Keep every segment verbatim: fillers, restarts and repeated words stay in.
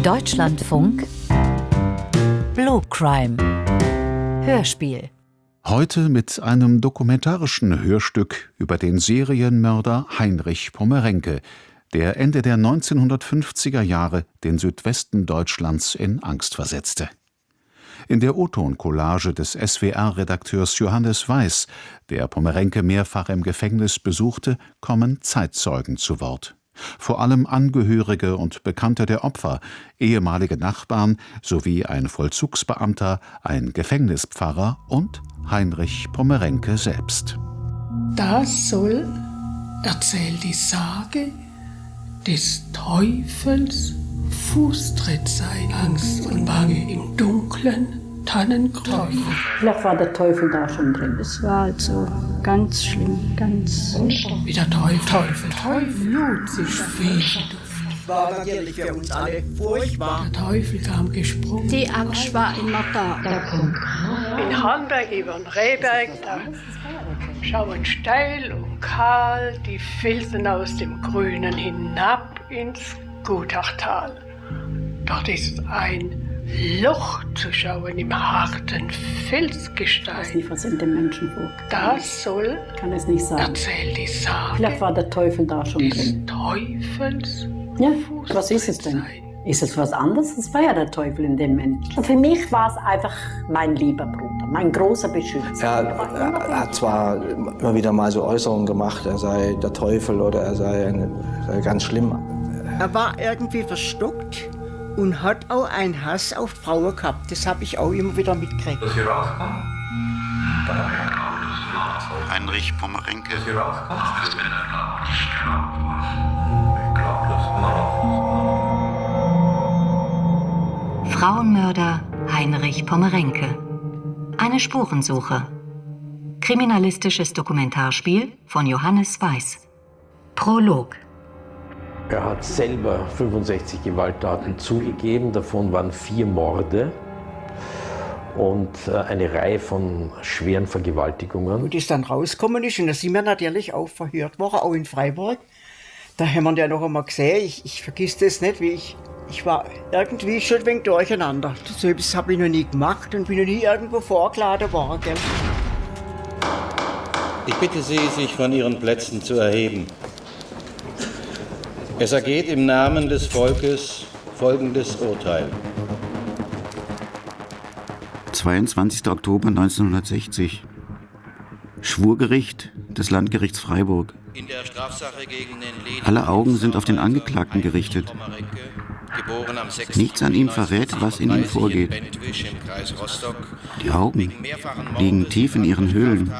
Deutschlandfunk Blue Crime Hörspiel. Heute mit einem dokumentarischen Hörstück über den Serienmörder Heinrich Pommerenke, der Ende der neunzehnhundertfünfziger Jahre den Südwesten Deutschlands in Angst versetzte. In der O-Ton-Collage des S W R-Redakteurs Johannes Weiß, der Pommerenke mehrfach im Gefängnis besuchte, kommen Zeitzeugen zu Wort. Vor allem Angehörige und Bekannte der Opfer, ehemalige Nachbarn sowie ein Vollzugsbeamter, ein Gefängnispfarrer und Heinrich Pommerenke selbst. Das soll, erzählt die Sage, des Teufels Fußtritt sein. Angst und Bange im dunklen Tannengrün. Vielleicht war der Teufel da schon drin. Es war also ganz schlimm, ganz... Wie der Teufel, Teufel, Teufel, lud sich Schwefelduft. War natürlich für uns alle furchtbar. Der Teufel kam gesprungen. Die Angst war immer da. In Hornberg über den Rehberg, da schauen steil und kahl die Felsen aus dem Grünen hinab ins Gutachtal. Dort ist ein Loch zu schauen im harten Felsgestein. Ich weiß nicht, was in dem Menschen vorgeht. Das soll, kann es nicht sagen. erzählt die Sage, Vielleicht war der Teufel da schon des drin. Teufels Ja, was ist es denn? sein. Ist es was anderes? Es war ja der Teufel in dem Menschen. Für mich war es einfach mein lieber Bruder, mein großer Beschützer. Er, er hat zwar immer wieder mal so Äußerungen gemacht, er sei der Teufel oder er sei, eine, sei ganz schlimm. Er war irgendwie verstockt und hat auch einen Hass auf Frauen gehabt. Das habe ich auch immer wieder mitgekriegt. Dass hier rauskam, dann habe ich geglaubt, dass wir nachfolgen. Heinrich Pommerenke. Dass hier rauskam, das wird er glaubt, dass ich geglaubt war. Ich glaube das immer noch. Frauenmörder Heinrich Pommerenke. Eine Spurensuche. Kriminalistisches Dokumentarspiel von Johannes Weiß. Prolog. Er hat selber fünfundsechzig Gewalttaten zugegeben, davon waren vier Morde und eine Reihe von schweren Vergewaltigungen. Und das dann rausgekommen ist, und da sind wir natürlich auch verhört worden, auch in Freiburg. Da haben wir ja noch einmal gesehen, ich, ich vergiss das nicht, wie ich, ich war irgendwie schon ein wenig durcheinander. So etwas habe ich noch nie gemacht und bin noch nie irgendwo vorgeladen worden. Gell? Ich bitte Sie, sich von Ihren Plätzen zu erheben. Es ergeht im Namen des Volkes folgendes Urteil. zweiundzwanzigster Oktober neunzehnhundertsechzig. Schwurgericht des Landgerichts Freiburg. In der Strafsache gegen den Alle Augen sind auf den Angeklagten gerichtet. Nichts an ihm verrät, was in ihm vorgeht. Die Augen liegen tief in ihren Höhlen.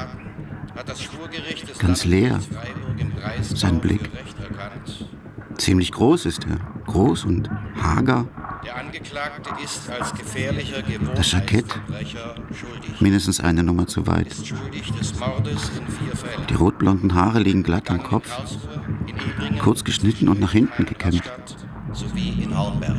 Ganz leer. Sein Blick. Ziemlich groß ist er. Groß und hager. Der Angeklagte ist als gefährlicher Das Jackett. Mindestens eine Nummer zu weit. Die rotblonden Haare liegen glatt am Kopf. Kurz geschnitten und nach hinten gekämmt. Sowie in Hornberg.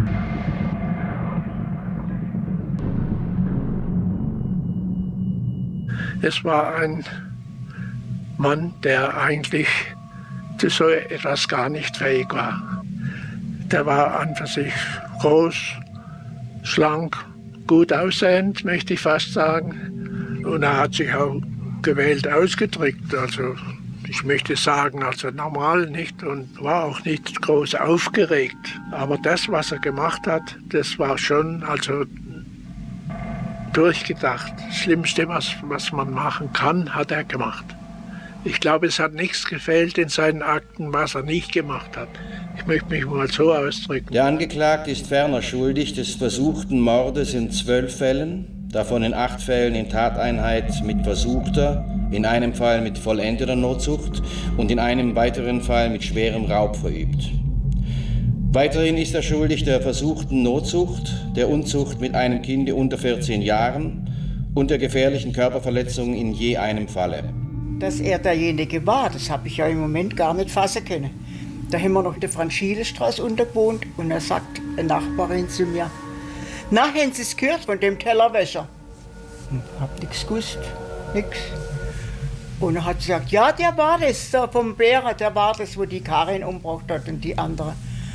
Es war ein Mann, der eigentlich zu so etwas gar nicht fähig war. Der war an für sich groß, schlank, gut aussehend, möchte ich fast sagen. Und er hat sich auch gewählt ausgedrückt. Also ich möchte sagen, also normal nicht, und war auch nicht groß aufgeregt. Aber das, was er gemacht hat, das war schon also durchgedacht. Das Schlimmste, was, was man machen kann, hat er gemacht. Ich glaube, es hat nichts gefehlt in seinen Akten, was er nicht gemacht hat. Ich möchte mich mal so ausdrücken. Der Angeklagte ist ferner schuldig des versuchten Mordes in zwölf Fällen, davon in acht Fällen in Tateinheit mit versuchter, in einem Fall mit vollendeter Notzucht und in einem weiteren Fall mit schwerem Raub verübt. Weiterhin ist er schuldig der versuchten Notzucht, der Unzucht mit einem Kinde unter vierzehn Jahren und der gefährlichen Körperverletzung in je einem Falle. Dass er derjenige war, das habe ich ja im Moment gar nicht fassen können. Da haben wir noch in der Franz-Schiele-Straße untergewohnt und da sagt eine Nachbarin zu mir, na, haben Sie es gehört von dem Tellerwäscher? Ich hab nichts gewusst, nix. Und er hat gesagt, ja, der war das, der vom Bärer, der war das, wo die Karin umgebracht hat und die andere.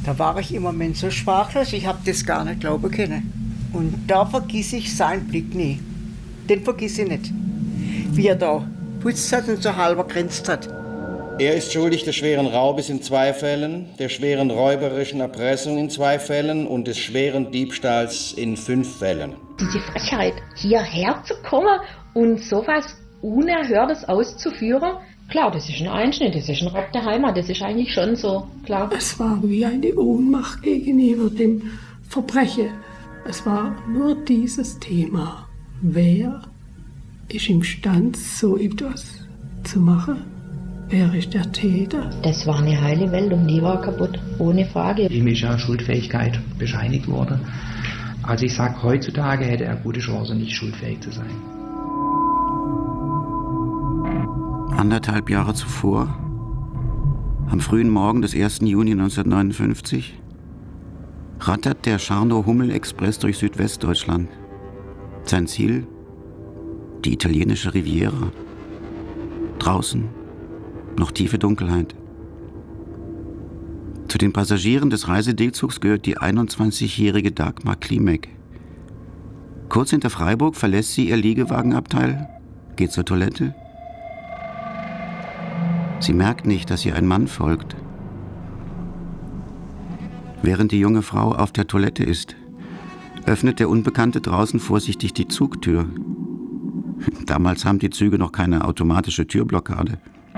Da war ich im Moment so sprachlos, ich habe das gar nicht glauben können. Und da vergiss ich seinen Blick nie. Den vergiss ich nicht. Wie er da putzt hat und so halber grinst hat. Er ist schuldig des schweren Raubes in zwei Fällen, der schweren räuberischen Erpressung in zwei Fällen und des schweren Diebstahls in fünf Fällen. Diese Frechheit, hierher zu kommen und sowas Unerhörtes auszuführen, klar, das ist ein Einschnitt, das ist ein Raub der Heimat, das ist eigentlich schon so, klar. Es war wie eine Ohnmacht gegenüber dem Verbrechen. Es war nur dieses Thema. Wer ist imstande, so etwas zu machen? Wer ist der Täter? Das war eine heile Welt und die war kaputt, ohne Frage. Ihm ist ja Schuldfähigkeit bescheinigt worden. Also ich sage, heutzutage hätte er gute Chancen, nicht schuldfähig zu sein. Anderthalb Jahre zuvor, am frühen Morgen des ersten Juni neunzehnhundertneunundfünfzig, rattert der Scharnow-Hummel-Express durch Südwestdeutschland. Sein Ziel? Die italienische Riviera. Draußen noch tiefe Dunkelheit. Zu den Passagieren des Reisesegelzugs gehört die einundzwanzigjährige Dagmar Klimek. Kurz hinter Freiburg verlässt sie ihr Liegewagenabteil, geht zur Toilette. Sie merkt nicht, dass ihr ein Mann folgt. Während die junge Frau auf der Toilette ist, öffnet der Unbekannte draußen vorsichtig die Zugtür. Damals haben die Züge noch keine automatische Türblockade.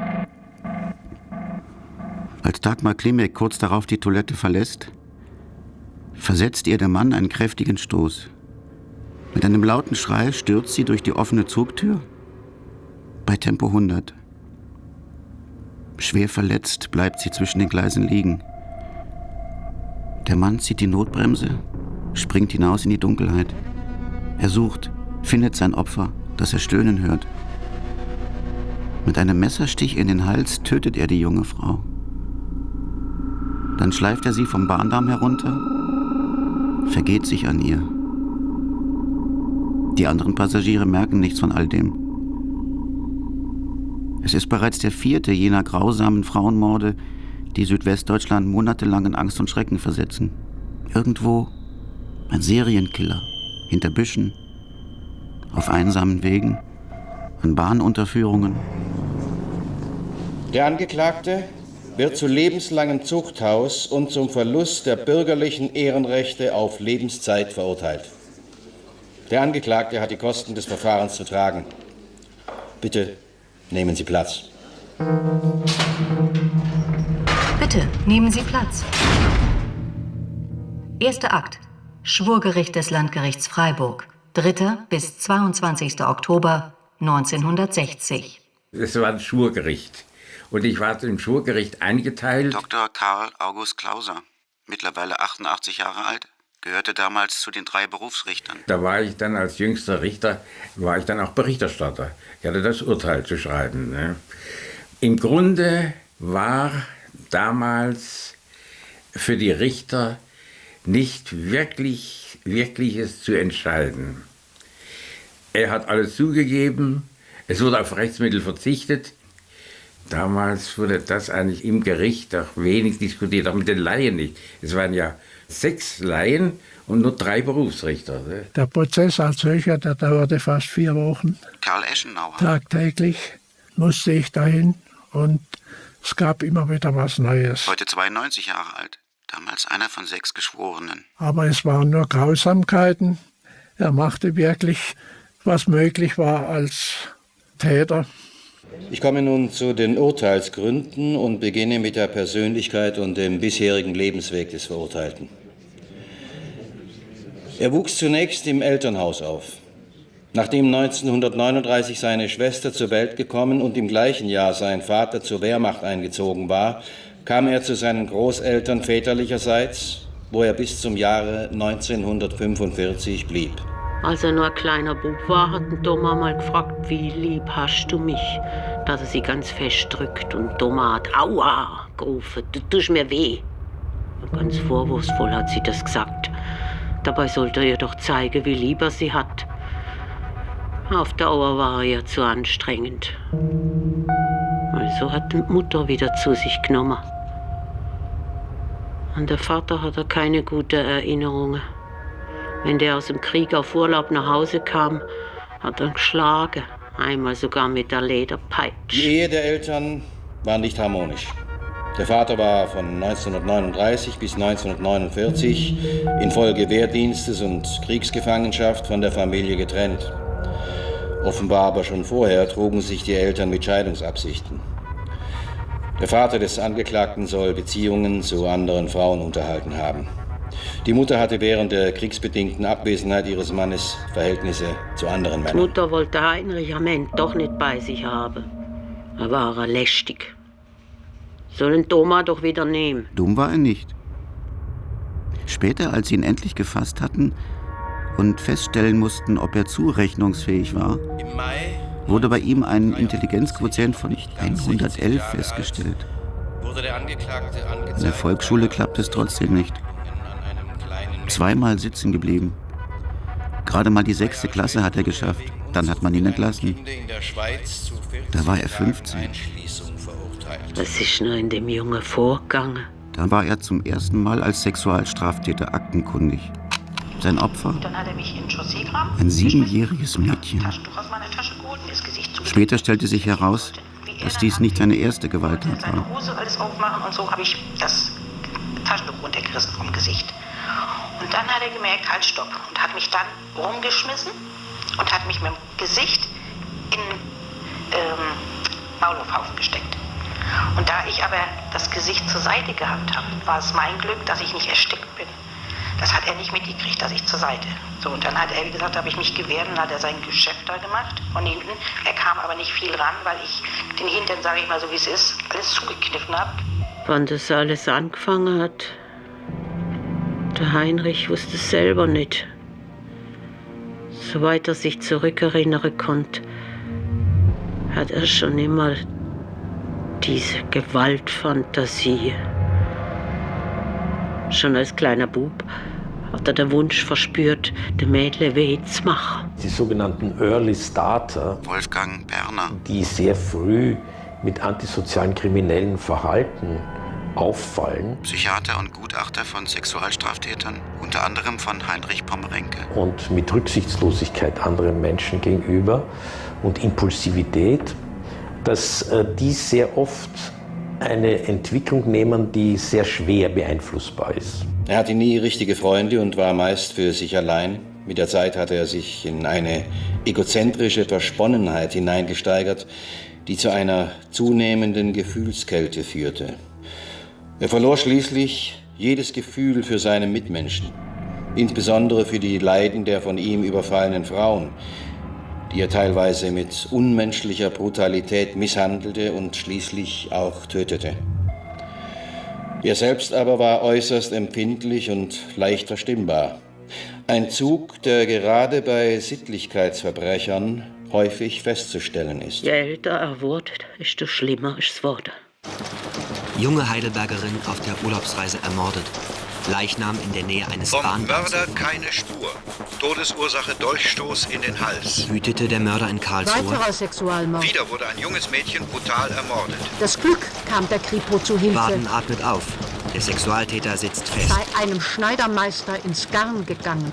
Als Dagmar Klimek kurz darauf die Toilette verlässt, versetzt ihr der Mann einen kräftigen Stoß. Mit einem lauten Schrei stürzt sie durch die offene Zugtür bei Tempo hundert. Schwer verletzt bleibt sie zwischen den Gleisen liegen. Der Mann zieht die Notbremse, springt hinaus in die Dunkelheit. Er sucht, findet sein Opfer, das er stöhnen hört. Mit einem Messerstich in den Hals tötet er die junge Frau. Dann schleift er sie vom Bahndamm herunter, vergeht sich an ihr. Die anderen Passagiere merken nichts von all dem. Es ist bereits der vierte jener grausamen Frauenmorde, die Südwestdeutschland monatelang in Angst und Schrecken versetzen. Irgendwo ein Serienkiller, hinter Büschen, auf einsamen Wegen, an Bahnunterführungen. Der Angeklagte wird zu lebenslangen Zuchthaus und zum Verlust der bürgerlichen Ehrenrechte auf Lebenszeit verurteilt. Der Angeklagte hat die Kosten des Verfahrens zu tragen. Bitte nehmen Sie Platz. Bitte, nehmen Sie Platz. Erster Akt. Schwurgericht des Landgerichts Freiburg. dritter bis zweiundzwanzigster Oktober neunzehnhundertsechzig. Es war ein Schwurgericht. Und ich war im Schwurgericht eingeteilt. Doktor Karl August Klauser, mittlerweile achtundachtzig Jahre alt, gehörte damals zu den drei Berufsrichtern. Da war ich dann als jüngster Richter, war ich dann auch Berichterstatter. Ich hatte das Urteil zu schreiben. Ne? Im Grunde war damals für die Richter nicht wirklich, wirkliches zu entscheiden. Er hat alles zugegeben, es wurde auf Rechtsmittel verzichtet. Damals wurde das eigentlich im Gericht auch wenig diskutiert, auch mit den Laien nicht. Es waren ja sechs Laien und nur drei Berufsrichter. Ne? Der Prozess als solcher, der dauerte fast vier Wochen. Karl Eschenauer. Tagtäglich musste ich dahin und es gab immer wieder was Neues. Heute zweiundneunzig Jahre alt, damals einer von sechs Geschworenen. Aber es waren nur Grausamkeiten. Er machte wirklich, was möglich war als Täter. Ich komme nun zu den Urteilsgründen und beginne mit der Persönlichkeit und dem bisherigen Lebensweg des Verurteilten. Er wuchs zunächst im Elternhaus auf. Nachdem neunzehnhundertneununddreißig seine Schwester zur Welt gekommen und im gleichen Jahr sein Vater zur Wehrmacht eingezogen war, kam er zu seinen Großeltern väterlicherseits, wo er bis zum Jahre neunzehnhundertfünfundvierzig blieb. Als er nur ein kleiner Bub war, hat die Doma mal gefragt, wie lieb hast du mich? Dass er sie ganz fest drückt und Doma hat Aua gerufen, du tust mir weh. Und ganz vorwurfsvoll hat sie das gesagt. Dabei sollte er ihr doch zeigen, wie lieb er sie hat. Auf Dauer war er ihr zu anstrengend. Also hat die Mutter wieder zu sich genommen. An den Vater hat er keine guten Erinnerungen. Wenn der aus dem Krieg auf Urlaub nach Hause kam, hat er ihn geschlagen. Einmal sogar mit der Lederpeitsche. Die Ehe der Eltern war nicht harmonisch. Der Vater war von neunzehnhundertneununddreißig bis neunzehnhundertneunundvierzig infolge Wehrdienstes und Kriegsgefangenschaft von der Familie getrennt. Offenbar aber schon vorher trugen sich die Eltern mit Scheidungsabsichten. Der Vater des Angeklagten soll Beziehungen zu anderen Frauen unterhalten haben. Die Mutter hatte während der kriegsbedingten Abwesenheit ihres Mannes Verhältnisse zu anderen Die Männern. Mutter wollte Heinrich am Ende doch nicht bei sich haben. Er war er lästig. Sollen Thomas doch wieder nehmen. Dumm war er nicht. Später, als sie ihn endlich gefasst hatten und feststellen mussten, ob er zurechnungsfähig war, wurde bei ihm ein Intelligenzquotient von hundertelf festgestellt. In der Volksschule klappt es trotzdem nicht. Zweimal sitzen geblieben. Gerade mal die sechste Klasse hat er geschafft. Dann hat man ihn entlassen. Da war er fünfzehn. Was ist nur in dem Jungen vorgegangen? Da war er zum ersten Mal als Sexualstraftäter aktenkundig. Sein Opfer? Ein siebenjähriges Mädchen. Später stellte sich heraus, dass dies nicht seine erste Gewalttat war. Hose alles aufmachen und so habe ich das Taschentuch runtergerissen vom Gesicht. Und dann hat er gemerkt, halt stopp, und hat mich dann rumgeschmissen und hat mich mit dem Gesicht in ähm, Maulwurfhaufen gesteckt. Und da ich aber das Gesicht zur Seite gehabt habe, war es mein Glück, dass ich nicht erstickt bin. Das hat er nicht mitgekriegt, dass ich zur Seite. So, und dann hat er, wie gesagt, habe ich mich gewehrt und hat er sein Geschäft da gemacht von hinten. Er kam aber nicht viel ran, weil ich den Hintern, sage ich mal so wie es ist, alles zugekniffen habe. Wann das alles angefangen hat, der Heinrich wusste es selber nicht. Soweit er sich zurückerinnern konnte, hat er schon immer diese Gewaltfantasie. Schon als kleiner Bub hat er den Wunsch verspürt, den Mädchen weh zu machen. Die sogenannten Early Starter, Wolfgang Berner, die sehr früh mit antisozialen kriminellen Verhalten auffallen. Psychiater und Gutachter von Sexualstraftätern, unter anderem von Heinrich Pommerenke. Und mit Rücksichtslosigkeit anderen Menschen gegenüber und Impulsivität, dass äh, die sehr oft eine Entwicklung nehmen, die sehr schwer beeinflussbar ist. Er hatte nie richtige Freunde und war meist für sich allein. Mit der Zeit hatte er sich in eine egozentrische Versponnenheit hineingesteigert, die zu einer zunehmenden Gefühlskälte führte. Er verlor schließlich jedes Gefühl für seine Mitmenschen, insbesondere für die Leiden der von ihm überfallenen Frauen, die er teilweise mit unmenschlicher Brutalität misshandelte und schließlich auch tötete. Er selbst aber war äußerst empfindlich und leicht verstimmbar. Ein Zug, der gerade bei Sittlichkeitsverbrechern häufig festzustellen ist. Je älter er wurde, desto schlimmer ist es geworden. Junge Heidelbergerin auf der Urlaubsreise ermordet. Leichnam in der Nähe eines Vom Bahnhofs. Mörder keine Spur. Todesursache Dolchstoß in den Hals. Wütete der Mörder in Karlsruhe. Weiterer Sexualmord. Wieder wurde ein junges Mädchen brutal ermordet. Das Glück kam der Kripo zu Hilfe. Baden atmet auf. Der Sexualtäter sitzt fest. Bei einem Schneidermeister ins Garn gegangen.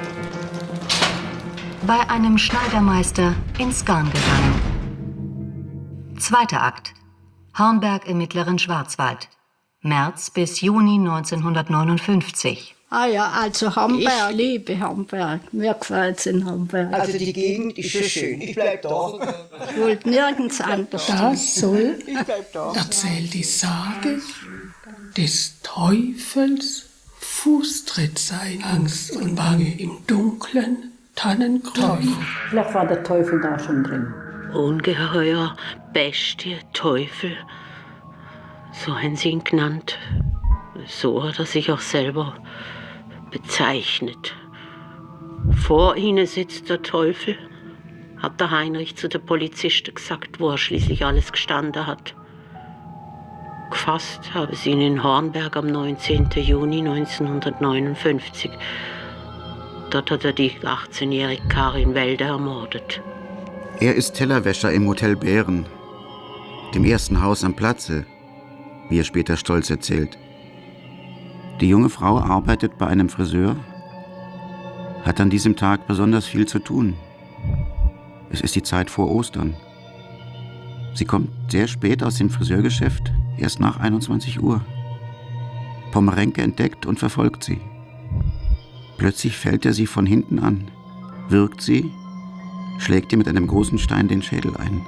Bei einem Schneidermeister ins Garn gegangen. Zweiter Akt. Hornberg im mittleren Schwarzwald. März bis Juni neunzehnhundertneunundfünfzig. Ah ja, also Hamburg, ich liebe Hamburg. Mir gefällt es in Hamburg. Also die Gegend ist schon schön. Ich bleib da. Ich wollte nirgends anders. Das soll, Ich bleib da. erzählt die Sage, des Teufels Fußtritt sein. Angst und Bange im dunklen Tannengrün. Vielleicht war der Teufel da schon drin. Ungeheuer, Bestie, Teufel. So haben sie ihn genannt. So hat er sich auch selber bezeichnet. Vor ihnen sitzt der Teufel, hat der Heinrich zu den Polizisten gesagt, wo er schließlich alles gestanden hat. Gefasst habe sie ihn in Hornberg am neunzehnten Juni neunzehnhundertneunundfünfzig. Dort hat er die achtzehnjährige Karin Wälder ermordet. Er ist Tellerwäscher im Hotel Bären, dem ersten Haus am Platze, wie er später stolz erzählt. Die junge Frau arbeitet bei einem Friseur, hat an diesem Tag besonders viel zu tun. Es ist die Zeit vor Ostern. Sie kommt sehr spät aus dem Friseurgeschäft, erst nach einundzwanzig Uhr. Pomerenke entdeckt und verfolgt sie. Plötzlich fällt er sie von hinten an, würgt sie, schlägt ihr mit einem großen Stein den Schädel ein.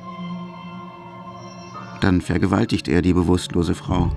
Dann vergewaltigt er die bewusstlose Frau.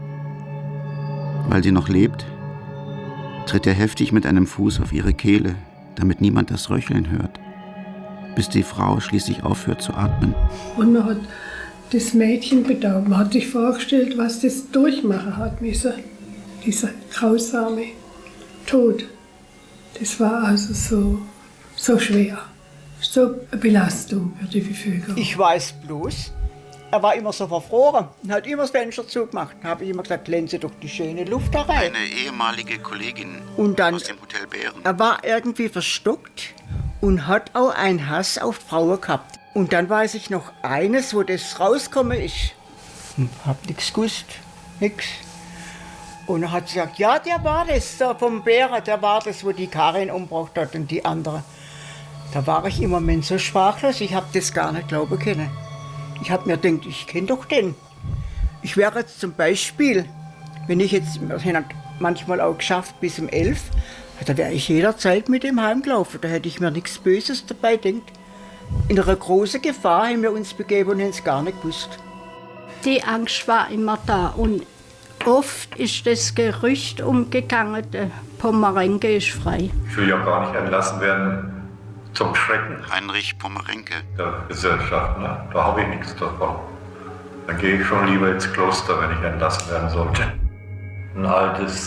Weil sie noch lebt, tritt er heftig mit einem Fuß auf ihre Kehle, damit niemand das Röcheln hört, bis die Frau schließlich aufhört zu atmen. Und man hat das Mädchen bedauert. Man hat sich vorgestellt, was das durchmachen hat müssen, dieser grausame Tod. Das war also so, so schwer, so eine Belastung für die Bevölkerung. Ich weiß bloß, er war immer so verfroren und hat immer das Fenster zugemacht. Da habe ich immer gesagt, lassen Sie doch die schöne Luft da rein. Eine ehemalige Kollegin und dann, aus dem Hotel Bären. Er war irgendwie verstockt und hat auch einen Hass auf Frauen gehabt. Und dann weiß ich noch eines, wo das rausgekommen ist. Hm, hab nichts gewusst, nix. Und er hat gesagt, ja, der war das, der vom Bären, der war das, wo die Karin umgebracht hat und die andere. Da war ich im Moment so sprachlos, ich habe das gar nicht glauben können. Ich habe mir gedacht, ich kenne doch den. Ich wäre jetzt zum Beispiel, wenn ich jetzt, das hat manchmal auch geschafft bis um elf, da wäre ich jederzeit mit ihm heimgelaufen. Da hätte ich mir nichts Böses dabei gedacht. In einer großen Gefahr haben wir uns begeben und haben es gar nicht gewusst. Die Angst war immer da und oft ist das Gerücht umgegangen, der Pomerenke ist frei. Ich will ja gar nicht entlassen werden zum Schrecken Heinrich Pomerenke der Gesellschaft. Ne? Da habe ich nichts davon. Dann gehe ich schon lieber ins Kloster, wenn ich entlassen werden sollte. Ein altes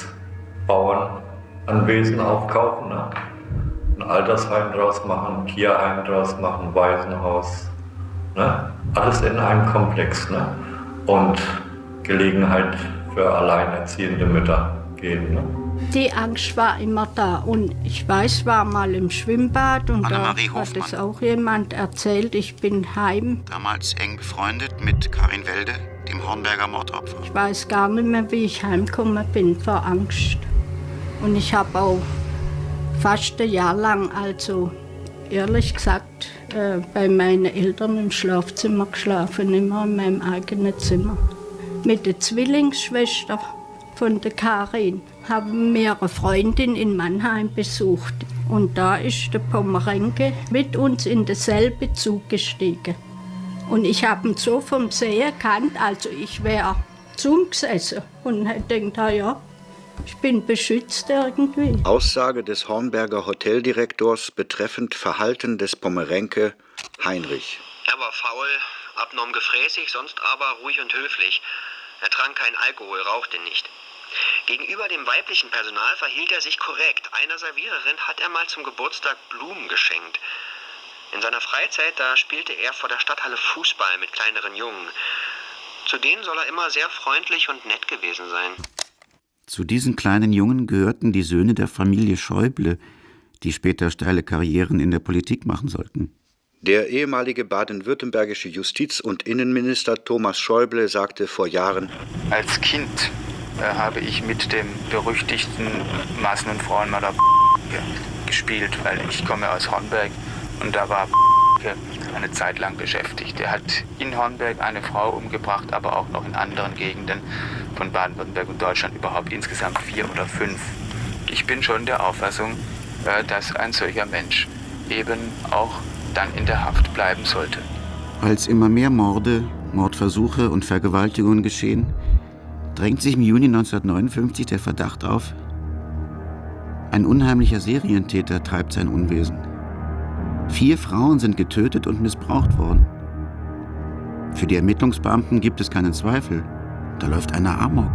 Bauernanwesen aufkaufen, ne? Ein Altersheim draus machen, ein Tierheim draus machen, ein Waisenhaus. Ne? Alles in einem Komplex. Ne? Und Gelegenheit für alleinerziehende Mütter geben. Ne? Die Angst war immer da und ich weiß, war mal im Schwimmbad und da hat es auch jemand erzählt, ich bin heim. Damals eng befreundet mit Karin Welde, dem Hornberger Mordopfer. Ich weiß gar nicht mehr, wie ich heimgekommen bin vor Angst. Und ich habe auch fast ein Jahr lang, also ehrlich gesagt, äh, bei meinen Eltern im Schlafzimmer geschlafen, immer in meinem eigenen Zimmer. Mit der Zwillingsschwester von der Karin haben wir eine Freundin in Mannheim besucht. Und da ist der Pomerenke mit uns in denselben Zug gestiegen. Und ich habe ihn so vom See erkannt, also ich wäre zum gesessen und hätte gedacht, ja, ich bin beschützt irgendwie. Aussage des Hornberger Hoteldirektors betreffend Verhalten des Pomerenke Heinrich. Er war faul, abnorm gefräßig, sonst aber ruhig und höflich. Er trank keinen Alkohol, rauchte nicht. Gegenüber dem weiblichen Personal verhielt er sich korrekt. Einer Serviererin hat er mal zum Geburtstag Blumen geschenkt. In seiner Freizeit, da spielte er vor der Stadthalle Fußball mit kleineren Jungen. Zu denen soll er immer sehr freundlich und nett gewesen sein. Zu diesen kleinen Jungen gehörten die Söhne der Familie Schäuble, die später steile Karrieren in der Politik machen sollten. Der ehemalige baden-württembergische Justiz- und Innenminister Thomas Schäuble sagte vor Jahren: Als Kind äh, habe ich mit dem berüchtigten Massen- und Frauenmörder gespielt, weil ich komme aus Hornberg und da war eine Zeit lang beschäftigt. Er hat in Hornberg eine Frau umgebracht, aber auch noch in anderen Gegenden von Baden-Württemberg und Deutschland, überhaupt insgesamt vier oder fünf. Ich bin schon der Auffassung, äh, dass ein solcher Mensch eben auch dann in der Haft bleiben sollte. Als immer mehr Morde, Mordversuche und Vergewaltigungen geschehen, drängt sich im Juni neunzehnhundertneunundfünfzig der Verdacht auf, ein unheimlicher Serientäter treibt sein Unwesen. Vier Frauen sind getötet und missbraucht worden. Für die Ermittlungsbeamten gibt es keinen Zweifel, da läuft einer Amok.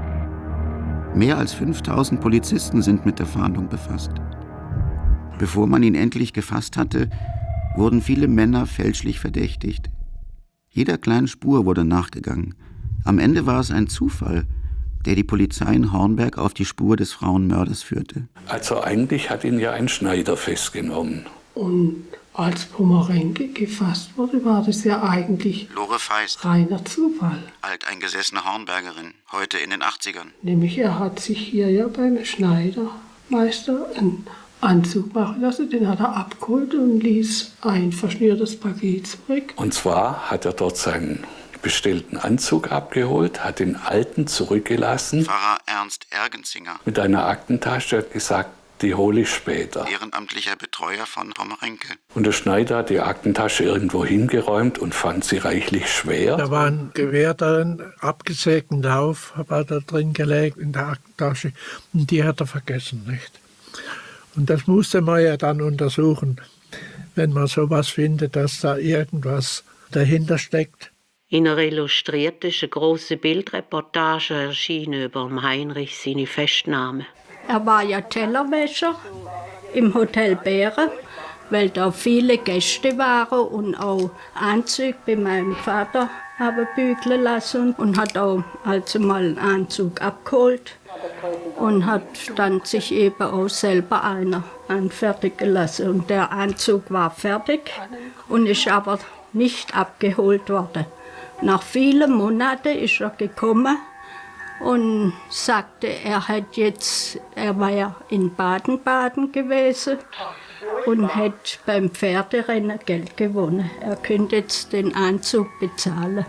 Mehr als fünftausend Polizisten sind mit der Fahndung befasst. Bevor man ihn endlich gefasst hatte, wurden viele Männer fälschlich verdächtigt. Jeder kleinen Spur wurde nachgegangen. Am Ende war es ein Zufall, der die Polizei in Hornberg auf die Spur des Frauenmörders führte. Also eigentlich hat ihn ja ein Schneider festgenommen. Und Als Pommerenke gefasst wurde, war das ja eigentlich Lore Feist, reiner Zufall. alteingesessene Hornbergerin, heute in den achtzigern. Nämlich er hat sich hier ja beim Schneidermeister einen Anzug machen lassen, den hat er abgeholt und ließ ein verschnürtes Paket zurück. Und zwar hat er dort seinen bestellten Anzug abgeholt, hat den alten zurückgelassen. Pfarrer Ernst Ergenzinger, Mit einer Aktentasche hat gesagt, die hole ich später. ehrenamtlicher Betreuer von Pommerenke. Und der Schneider hat die Aktentasche irgendwo hingeräumt und fand sie reichlich schwer. Da war ein Gewehr darin, abgesägten Lauf, war da drin gelegt in der Aktentasche und die hat er vergessen, nicht? Und das musste man ja dann untersuchen, wenn man sowas findet, dass da irgendwas dahinter steckt. In einer Illustrierten ist eine grosse Bildreportage erschienen über Heinrich seine Festnahme. Er war ja Tellerwäscher im Hotel Bären, weil da viele Gäste waren und auch Anzüge bei meinem Vater haben bügeln lassen und hat auch also mal einen Anzug abgeholt und hat dann sich eben auch selber einer anfertigen lassen. Und der Anzug war fertig und ist aber nicht abgeholt worden. Nach vielen Monaten ist er gekommen und sagte, er hat jetzt, er war ja in Baden-Baden gewesen und hätte beim Pferderennen Geld gewonnen. Er könnte jetzt den Anzug bezahlen.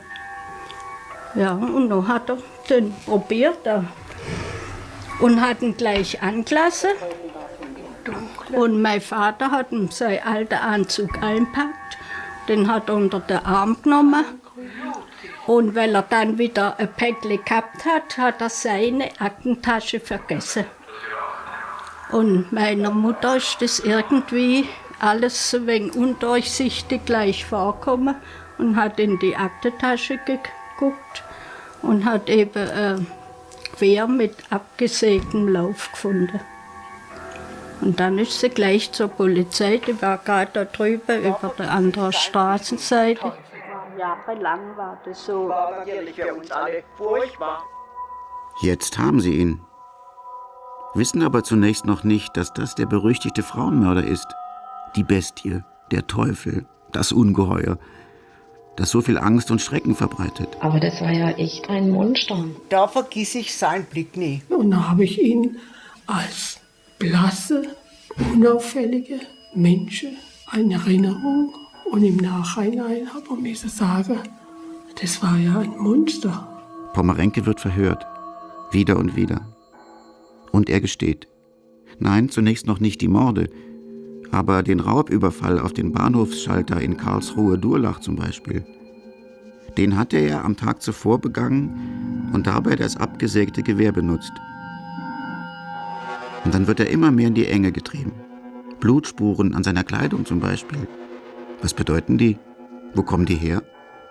Ja, und dann hat er den probiert und hat ihn gleich angelassen. Und mein Vater hat ihm seinen alten Anzug einpackt, den hat er unter den Arm genommen. Und weil er dann wieder ein Päckchen gehabt hat, hat er seine Aktentasche vergessen. Und meiner Mutter ist das irgendwie alles ein wenig undurchsichtig gleich vorgekommen und hat in die Aktentasche geguckt und hat eben ein Gewehr mit abgesägtem Lauf gefunden. Und dann ist sie gleich zur Polizei, die war gerade da drüben über der anderen Straßenseite. Jahrelang war das so. War natürlich für uns alle furchtbar. Jetzt haben sie ihn. Wissen aber zunächst noch nicht, dass das der berüchtigte Frauenmörder ist. Die Bestie, der Teufel, das Ungeheuer, das so viel Angst und Schrecken verbreitet. Aber das war ja echt ein Monster. Da vergiss ich seinen Blick nie. Und da habe ich ihn als blasse, unauffällige Menschen eine Erinnerung. Und im Nachhinein habe ich müssen sagen, das war ja ein Monster. Pommerenke wird verhört. Wieder und wieder. Und er gesteht. Nein, zunächst noch nicht die Morde, aber den Raubüberfall auf den Bahnhofsschalter in Karlsruhe-Durlach zum Beispiel. Den hatte er am Tag zuvor begangen und dabei das abgesägte Gewehr benutzt. Und dann wird er immer mehr in die Enge getrieben. Blutspuren an seiner Kleidung zum Beispiel. Was bedeuten die? Wo kommen die her?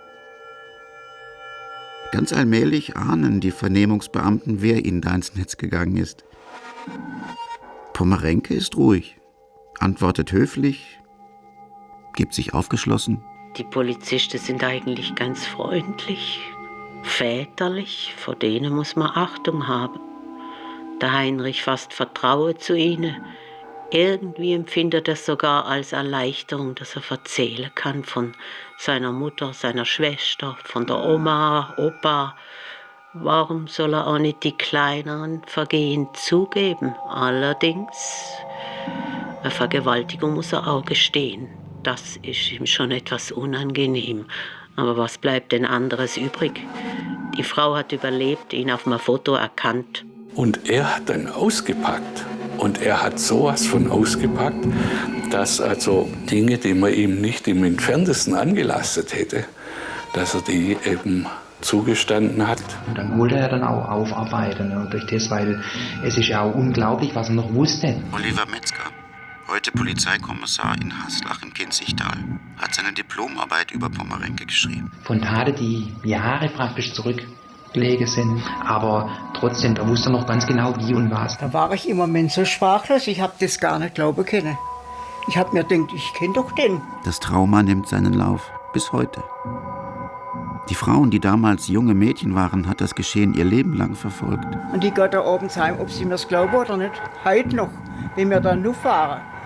Ganz allmählich ahnen die Vernehmungsbeamten, wer ihnen da ins Netz gegangen ist. Pommerenke ist ruhig, antwortet höflich, gibt sich aufgeschlossen. Die Polizisten sind eigentlich ganz freundlich, väterlich, vor denen muss man Achtung haben. Der Heinrich fasst Vertrauen zu ihnen. Irgendwie empfindet er es sogar als Erleichterung, dass er erzählen kann von seiner Mutter, seiner Schwester, von der Oma, Opa. Warum soll er auch nicht die kleineren Vergehen zugeben? Allerdings, eine Vergewaltigung muss er auch gestehen. Das ist ihm schon etwas unangenehm. Aber was bleibt denn anderes übrig? Die Frau hat überlebt, ihn auf einem Foto erkannt. Und er hat dann ausgepackt. Und er hat sowas von ausgepackt, dass also Dinge, die man ihm nicht im Entferntesten angelastet hätte, dass er die eben zugestanden hat. Und dann wollte er dann auch aufarbeiten, ne, durch das, weil es ist ja auch unglaublich, was er noch wusste. Oliver Metzger, heute Polizeikommissar in Haslach im Kinzigtal, hat seine Diplomarbeit über Pommerenke geschrieben. Von Taten, die Jahre praktisch zurückgelegen sind, aber trotzdem, da wusste er noch ganz genau wie und was. Da war ich im Moment so sprachlos, ich habe das gar nicht glauben können. Ich habe mir gedacht, ich kenne doch den. Das Trauma nimmt seinen Lauf bis heute. Die Frauen, die damals junge Mädchen waren, hat das Geschehen ihr Leben lang verfolgt. Und die geht da abends heim, ob sie mir's glauben oder nicht. Heute noch, wenn wir dann nur fahren.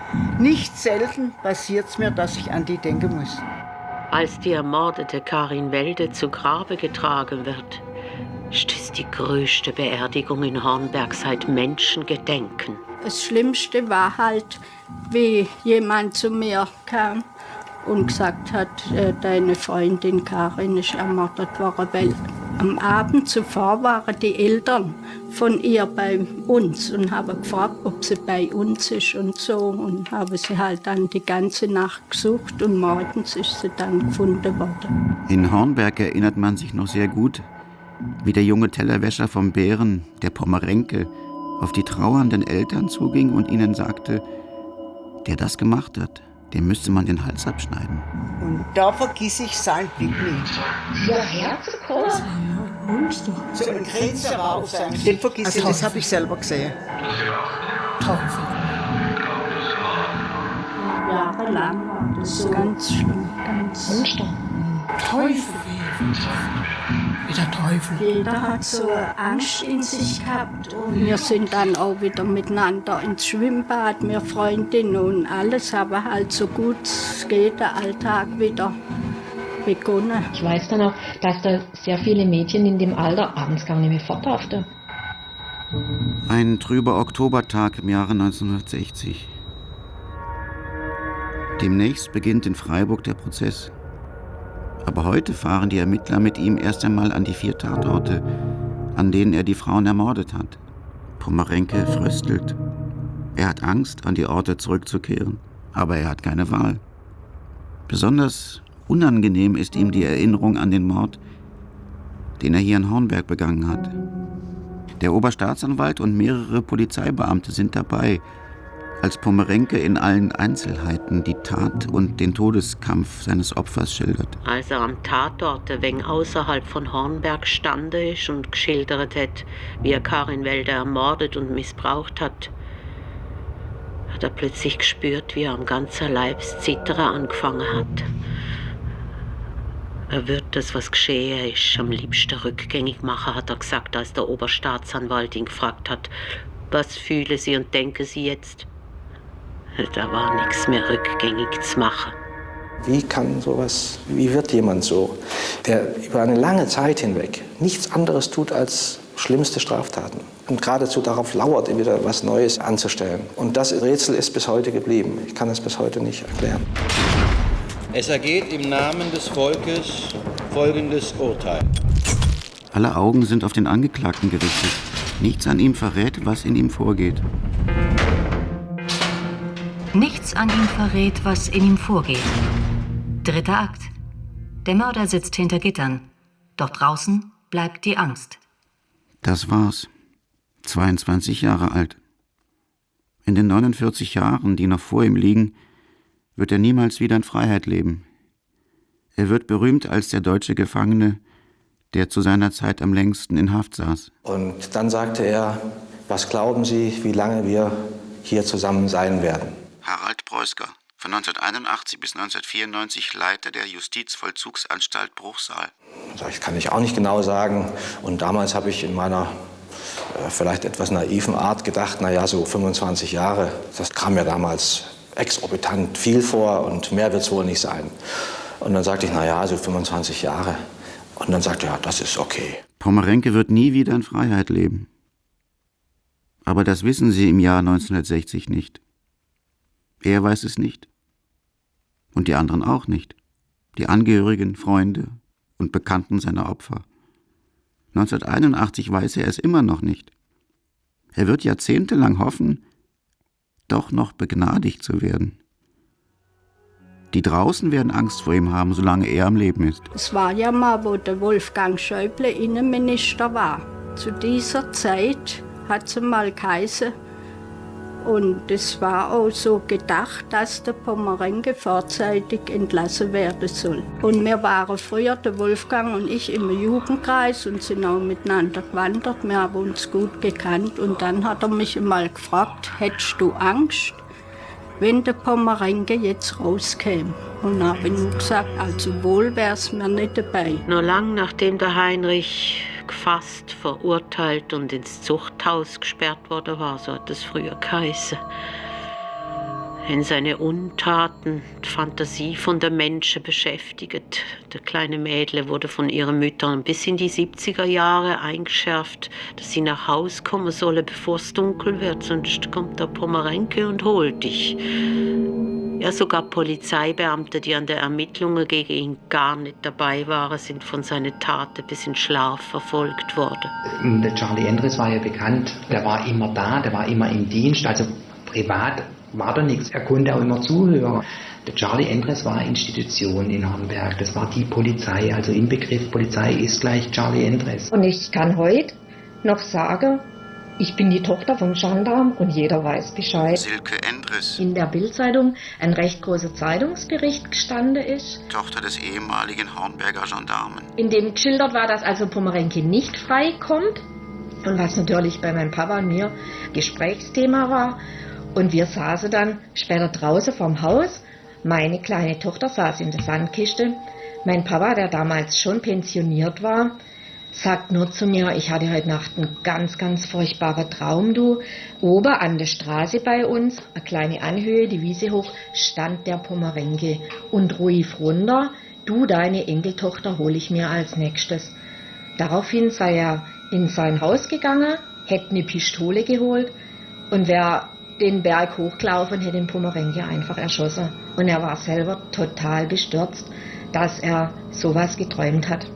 Nicht selten passiert es mir, dass ich an die denken muss. Als die ermordete Karin Welde zu Grabe getragen wird, ist das die größte Beerdigung in Hornberg seit Menschengedenken. Das Schlimmste war halt, wie jemand zu mir kam und gesagt hat, äh, deine Freundin Karin ist ermordet worden, weil am Abend zuvor waren die Eltern von ihr bei uns und haben gefragt, ob sie bei uns ist und so, und haben sie halt dann die ganze Nacht gesucht und morgens ist sie dann gefunden worden. In Hornberg erinnert man sich noch sehr gut, wie der junge Tellerwäscher vom Bären, der Pommerenke, auf die trauernden Eltern zuging und ihnen sagte, der das gemacht hat, dem müsste man den Hals abschneiden. Und da vergiss ich sein Blick nicht. Hierher zu kommen? So ein Grenzer war auf seinem Den vergiss also ich, das habe ich selber gesehen. Teufel. Jahrelang war das so ganz schlimm, ganz Monster. Teufel. Wie der Teufel. Jeder hat so Angst in sich gehabt. Und wir sind dann auch wieder miteinander ins Schwimmbad, wir Freundinnen und alles, aber halt so gut es geht, der Alltag wieder begonnen. Ich weiß dann auch, dass da sehr viele Mädchen in dem Alter abends gar nicht mehr fort durften. Ein trüber Oktobertag im Jahre neunzehnhundertsechzig. Demnächst beginnt in Freiburg der Prozess. Aber heute fahren die Ermittler mit ihm erst einmal an die vier Tatorte, an denen er die Frauen ermordet hat. Pommerenke fröstelt. Er hat Angst, an die Orte zurückzukehren, aber er hat keine Wahl. Besonders unangenehm ist ihm die Erinnerung an den Mord, den er hier in Hornberg begangen hat. Der Oberstaatsanwalt und mehrere Polizeibeamte sind dabei, als Pommerenke in allen Einzelheiten die Tat und den Todeskampf seines Opfers schildert. Als er am Tatort ein wenig außerhalb von Hornberg stande ist und geschildert hat, wie er Karin Welde ermordet und missbraucht hat, hat er plötzlich gespürt, wie er am ganzen Leib zu zittern angefangen hat. Er wird das, was geschehen ist, am liebsten rückgängig machen, hat er gesagt, als der Oberstaatsanwalt ihn gefragt hat, was fühlen Sie und denken Sie jetzt? Da war nichts mehr rückgängig zu machen. Wie kann sowas, wie wird jemand so, der über eine lange Zeit hinweg nichts anderes tut als schlimmste Straftaten und geradezu darauf lauert, wieder was Neues anzustellen? Und das Rätsel ist bis heute geblieben. Ich kann es bis heute nicht erklären. Es ergeht im Namen des Volkes folgendes Urteil. Alle Augen sind auf den Angeklagten gerichtet. Nichts an ihm verrät, was in ihm vorgeht. Nichts an ihm verrät, was in ihm vorgeht. Dritter Akt. Der Mörder sitzt hinter Gittern. Doch draußen bleibt die Angst. Das war's. zweiundzwanzig Jahre alt. In den neunundvierzig Jahren, die noch vor ihm liegen, wird er niemals wieder in Freiheit leben. Er wird berühmt als der deutsche Gefangene, der zu seiner Zeit am längsten in Haft saß. Und dann sagte er, was glauben Sie, wie lange wir hier zusammen sein werden? Harald Preusker, von neunzehnhunderteinundachtzig bis neunzehnhundertvierundneunzig Leiter der Justizvollzugsanstalt Bruchsal. Das kann ich auch nicht genau sagen. Und damals habe ich in meiner äh, vielleicht etwas naiven Art gedacht, naja, so fünfundzwanzig Jahre, das kam mir damals exorbitant viel vor und mehr wird es wohl nicht sein. Und dann sagte ich, naja, so fünfundzwanzig Jahre. Und dann sagte er, ja, das ist okay. Pommerenke wird nie wieder in Freiheit leben. Aber das wissen sie im Jahr neunzehnhundertsechzig nicht. Er weiß es nicht. Und die anderen auch nicht. Die Angehörigen, Freunde und Bekannten seiner Opfer. neunzehnhunderteinundachtzig weiß er es immer noch nicht. Er wird jahrzehntelang hoffen, doch noch begnadigt zu werden. Die draußen werden Angst vor ihm haben, solange er am Leben ist. Es war ja mal, wo der Wolfgang Schäuble Innenminister war. Zu dieser Zeit hat es mal geheißen, und es war auch so gedacht, dass der Pommerenke vorzeitig entlassen werden soll. Und wir waren früher, der Wolfgang und ich, im Jugendkreis und sind auch miteinander gewandert. Wir haben uns gut gekannt. Und dann hat er mich einmal gefragt, hättest du Angst, wenn der Pommerenke jetzt rauskäme? Und dann habe ich nur gesagt, also wohl wäre es mir nicht dabei. Nur lang nachdem der Heinrich gefasst, verurteilt und ins Zuchthaus gesperrt worden war, so hat es früher geheißen, in seine Untaten, die Fantasie von der Menschen beschäftigt. Der kleine Mädle wurde von ihren Müttern bis in die siebziger Jahre eingeschärft, dass sie nach Haus kommen solle, bevor es dunkel wird, sonst kommt der Pomerenke und holt dich. Ja, sogar Polizeibeamte, die an den Ermittlungen gegen ihn gar nicht dabei waren, sind von seinen Taten bis in Schlaf verfolgt worden. Der Charlie Endres war ja bekannt, der war immer da, der war immer im Dienst, also privat war da nichts. Er konnte auch immer zuhören. Der Charlie Endres war eine Institution in Hornberg. Das war die Polizei. Also Inbegriff Polizei ist gleich Charlie Endres. Und ich kann heute noch sagen, ich bin die Tochter vom Gendarm und jeder weiß Bescheid. Silke Endres. In der Bild-Zeitung ein recht großer Zeitungsbericht gestanden ist. Tochter des ehemaligen Hornberger Gendarmen. In dem geschildert war, dass also Pomerenke nicht freikommt. Und was natürlich bei meinem Papa und mir Gesprächsthema war. Und wir saßen dann später draußen vorm Haus. Meine kleine Tochter saß in der Sandkiste. Mein Papa, der damals schon pensioniert war, sagt nur zu mir, ich hatte heute Nacht einen ganz, ganz furchtbaren Traum, du. Oben an der Straße bei uns, eine kleine Anhöhe, die Wiese hoch, stand der Pomerenke und rief runter, du, deine Enkeltochter hole ich mir als nächstes. Daraufhin sei er in sein Haus gegangen, hätte eine Pistole geholt und wäre den Berg hochgelaufen, hätte den Pomerenke einfach erschossen. Und er war selber total bestürzt, dass er sowas geträumt hat.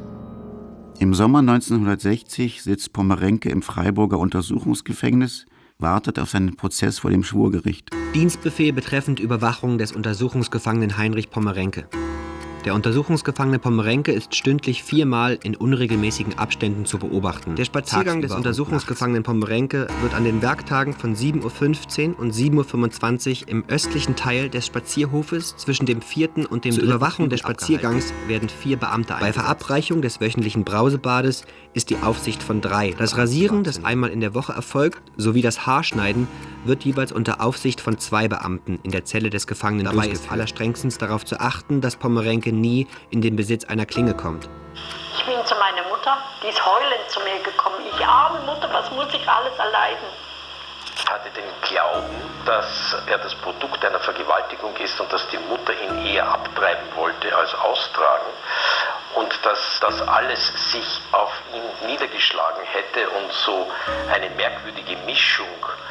Im Sommer neunzehnhundertsechzig sitzt Pomerenke im Freiburger Untersuchungsgefängnis, wartet auf seinen Prozess vor dem Schwurgericht. Dienstbefehl betreffend Überwachung des Untersuchungsgefangenen Heinrich Pomerenke. Der Untersuchungsgefangene Pomerenke ist stündlich viermal in unregelmäßigen Abständen zu beobachten. Der Spaziergang des Untersuchungsgefangenen Pomerenke wird an den Werktagen von sieben Uhr fünfzehn und sieben Uhr fünfundzwanzig im östlichen Teil des Spazierhofes zwischen dem vierten und dem Zur Überwachung des Spaziergangs werden vier Beamte eingesetzt. Bei Verabreichung des wöchentlichen Brausebades ist die Aufsicht von drei. Das Rasieren, das einmal in der Woche erfolgt, sowie das Haarschneiden wird jeweils unter Aufsicht von zwei Beamten in der Zelle des Gefangenen durchgeführt. Dabei ist allerstrengstens darauf zu achten, dass Pomerenke nie in den Besitz einer Klinge kommt. Ich bin zu meiner Mutter, die ist heulend zu mir gekommen. Ich arme Mutter, was muss ich alles erleiden? Hatte den Glauben, dass er das Produkt einer Vergewaltigung ist und dass die Mutter ihn eher abtreiben wollte als austragen und dass das alles sich auf ihn niedergeschlagen hätte und so eine merkwürdige Mischung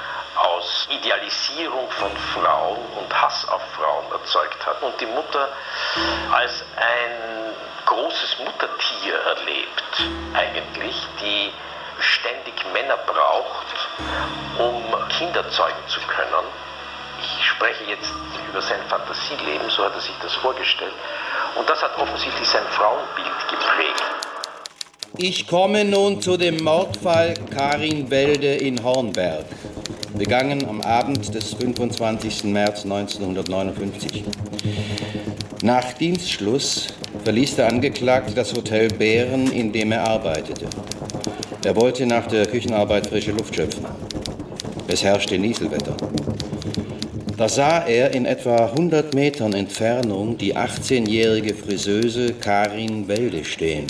aus Idealisierung von Frauen und Hass auf Frauen erzeugt hat und die Mutter als ein großes Muttertier erlebt, eigentlich, die ständig Männer braucht, um Kinder zeugen zu können. Ich spreche jetzt über sein Fantasieleben, so hat er sich das vorgestellt. Und das hat offensichtlich sein Frauenbild geprägt. Ich komme nun zu dem Mordfall Karin Welde in Hornberg, begangen am Abend des fünfundzwanzigsten März neunzehnhundertneunundfünfzig. Nach Dienstschluss verließ der Angeklagte das Hotel Bären, in dem er arbeitete. Er wollte nach der Küchenarbeit frische Luft schöpfen. Es herrschte Nieselwetter. Da sah er in etwa hundert Metern Entfernung die achtzehnjährige Friseuse Karin Welde stehen.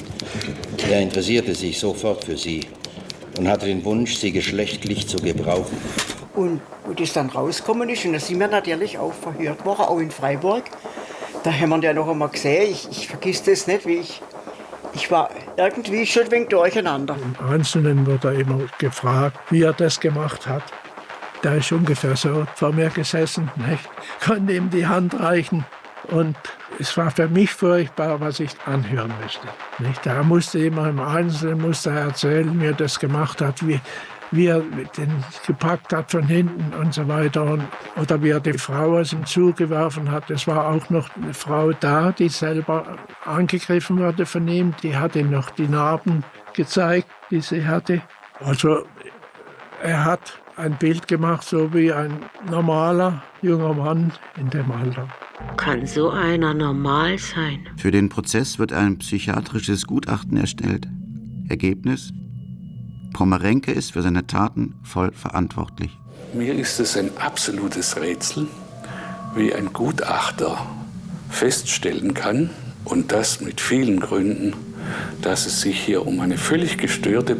Er interessierte sich sofort für sie und hatte den Wunsch, sie geschlechtlich zu gebrauchen. Und wo das dann rausgekommen ist, und da sind wir natürlich auch verhört worden, auch in Freiburg. Da haben wir ja noch einmal gesehen, ich, ich vergiss das nicht, wie ich, ich war irgendwie schon ein wenig durcheinander. Im Einzelnen wurde er immer gefragt, wie er das gemacht hat. Da ist ungefähr so vor mir gesessen, nicht? Konnte ihm die Hand reichen und es war für mich furchtbar, was ich anhören musste. Nicht? Da musste immer im Einzelnen musste er erzählen, wie er das gemacht hat, wie, wie er den gepackt hat von hinten und so weiter. Und, oder wie er die Frau aus dem Zug geworfen hat. Es war auch noch eine Frau da, die selber angegriffen wurde von ihm. Die hat ihm noch die Narben gezeigt, die sie hatte. Also er hat ein Bild gemacht, so wie ein normaler junger Mann in dem Alter. Kann so einer normal sein? Für den Prozess wird ein psychiatrisches Gutachten erstellt. Ergebnis: Pomerenke ist für seine Taten voll verantwortlich. Mir ist es ein absolutes Rätsel, wie ein Gutachter feststellen kann, und das mit vielen Gründen, dass es sich hier um eine völlig gestörte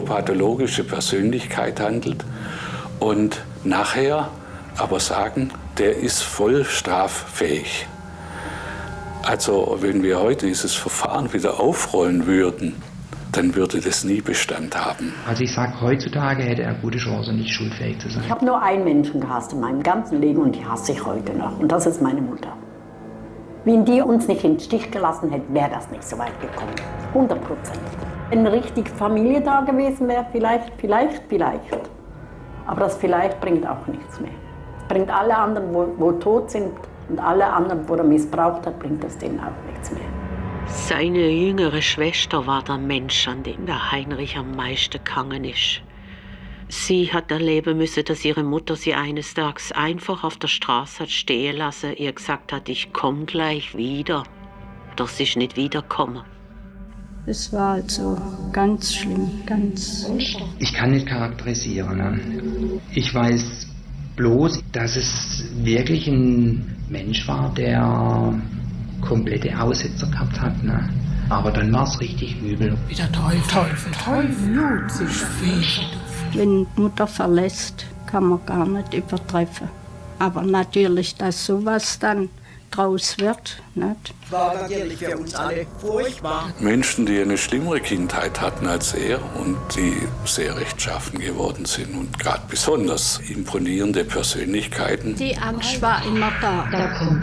psychopathologische Persönlichkeit handelt und nachher aber sagen, der ist voll straffähig. Also wenn wir heute dieses Verfahren wieder aufrollen würden, dann würde das nie Bestand haben. Also ich sage, heutzutage hätte er gute Chancen, nicht schuldfähig zu sein. Ich habe nur einen Menschen gehasst in meinem ganzen Leben und die hasse ich heute noch. Und das ist meine Mutter. Wenn die uns nicht im Stich gelassen hätte, wäre das nicht so weit gekommen. hundert Prozent. Wenn eine richtige Familie da gewesen wäre, vielleicht, vielleicht, vielleicht. Aber das vielleicht bringt auch nichts mehr. Es bringt alle anderen, wo, wo tot sind, und alle anderen, wo er missbraucht hat, bringt das denen auch nichts mehr. Seine jüngere Schwester war der Mensch, an dem der Heinrich am meisten gehangen ist. Sie hat erleben müssen, dass ihre Mutter sie eines Tages einfach auf der Straße hat stehen lassen, ihr gesagt hat, ich komme gleich wieder. Doch sie ist nicht wiedergekommen. Es war also ganz schlimm, ganz... Ich kann nicht charakterisieren. Ne? Ich weiß bloß, dass es wirklich ein Mensch war, der komplette Aussetzer gehabt hat. Ne? Aber dann war es richtig übel. Wie der Teufel, Teufel, Teufel, Blut sich fehlt. Wenn die Mutter verlässt, kann man gar nicht übertreffen. Aber natürlich, dass sowas dann draus wird, nicht? War natürlich für uns alle furchtbar. Menschen, die eine schlimmere Kindheit hatten als er und die sehr rechtschaffen geworden sind und gerade besonders imponierende Persönlichkeiten. Die Angst war immer da. Da kommt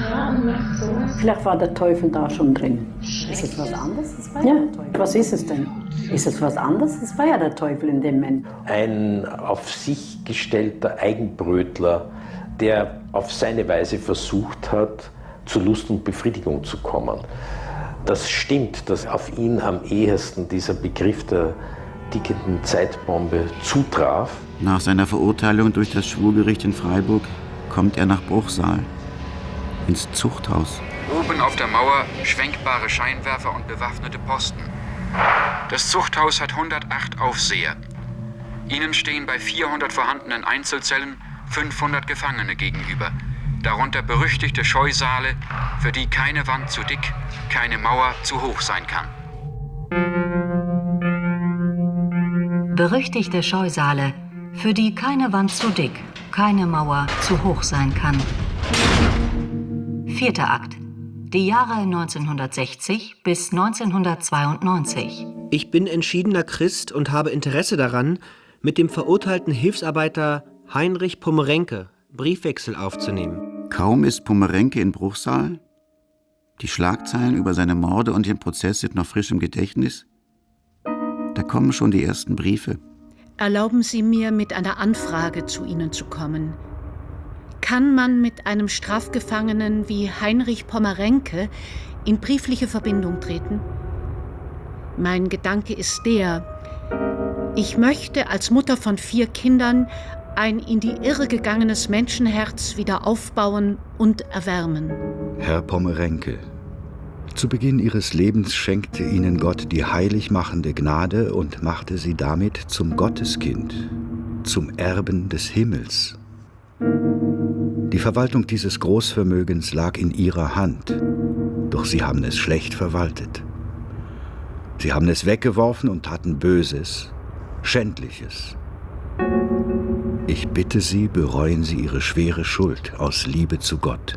Vielleicht war der Teufel da schon drin. Ist es was anderes? Das war ja, der Teufel. Was ist es denn? Ist es was anderes? Es war ja der Teufel in dem Moment. Ein auf sich gestellter Eigenbrötler, der auf seine Weise versucht hat, zu Lust und Befriedigung zu kommen. Das stimmt, dass auf ihn am ehesten dieser Begriff der tickenden Zeitbombe zutraf. Nach seiner Verurteilung durch das Schwurgericht in Freiburg kommt er nach Bruchsal, ins Zuchthaus. Oben auf der Mauer schwenkbare Scheinwerfer und bewaffnete Posten. Das Zuchthaus hat hundertacht Aufseher. Ihnen stehen bei vierhundert vorhandenen Einzelzellen fünfhundert Gefangene gegenüber. Darunter berüchtigte Scheusale, für die keine Wand zu dick, keine Mauer zu hoch sein kann. Berüchtigte Scheusale, für die keine Wand zu dick, keine Mauer zu hoch sein kann. Vierter Akt. Die Jahre neunzehnhundertsechzig bis neunzehnhundertzweiundneunzig. Ich bin entschiedener Christ und habe Interesse daran, mit dem verurteilten Hilfsarbeiter Heinrich Pommerenke Briefwechsel aufzunehmen. Kaum ist Pommerenke in Bruchsal, die Schlagzeilen über seine Morde und den Prozess sind noch frisch im Gedächtnis, da kommen schon die ersten Briefe. Erlauben Sie mir, mit einer Anfrage zu Ihnen zu kommen. Kann man mit einem Strafgefangenen wie Heinrich Pommerenke in briefliche Verbindung treten? Mein Gedanke ist der, ich möchte als Mutter von vier Kindern ein in die Irre gegangenes Menschenherz wieder aufbauen und erwärmen. Herr Pommerenke, zu Beginn Ihres Lebens schenkte Ihnen Gott die heilig machende Gnade und machte Sie damit zum Gotteskind, zum Erben des Himmels. Die Verwaltung dieses Großvermögens lag in Ihrer Hand, doch Sie haben es schlecht verwaltet. Sie haben es weggeworfen und taten Böses, Schändliches. Ich bitte Sie, bereuen Sie Ihre schwere Schuld aus Liebe zu Gott.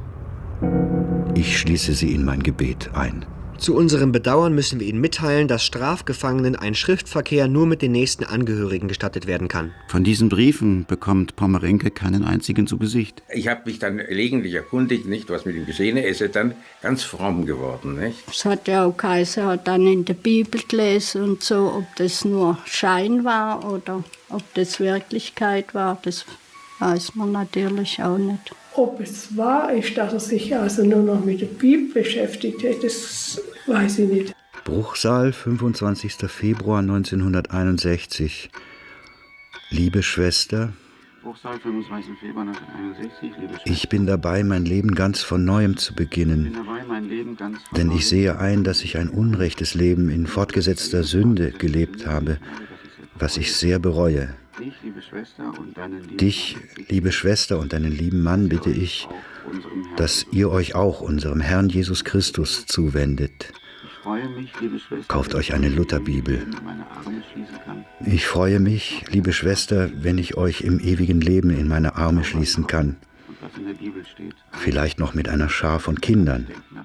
Ich schließe Sie in mein Gebet ein. Zu unserem Bedauern müssen wir Ihnen mitteilen, dass Strafgefangenen ein Schriftverkehr nur mit den nächsten Angehörigen gestattet werden kann. Von diesen Briefen bekommt Pommerenke keinen einzigen zu Gesicht. Ich habe mich dann gelegentlich erkundigt, nicht, was mit ihm geschehen ist. Er ist dann ganz fromm geworden. Nicht? Es hat ja auch geheißen, er hat dann in der Bibel gelesen und so, ob das nur Schein war oder ob das Wirklichkeit war, das weiß man natürlich auch nicht. Ob es wahr ist, dass er sich also nur noch mit der Bibel beschäftigt hat, das weiß ich nicht. Bruchsal, fünfundzwanzigster Februar neunzehnhunderteinundsechzig. Liebe Schwester, Bruchsal, fünfundzwanzigster Februar neunzehnhunderteinundsechzig, liebe Schwester. Ich bin dabei, mein Leben ganz von Neuem zu beginnen. Ich bin dabei, mein Leben ganz von Denn neuem. ich sehe ein, dass ich ein unrechtes Leben in fortgesetzter Sünde gelebt habe, was ich sehr bereue. Dich, liebe Schwester, und deinen lieben Dich, liebe Schwester, und deinen lieben Mann bitte ich, dass ihr euch auch unserem Herrn Jesus Christus zuwendet. Ich freue mich, liebe Schwester, Kauft euch eine Lutherbibel. meine Arme schließen kann. Ich freue mich, liebe Schwester, wenn ich euch im ewigen Leben in meine Arme schließen kann. Und dass Vielleicht noch mit einer Schar von Kindern.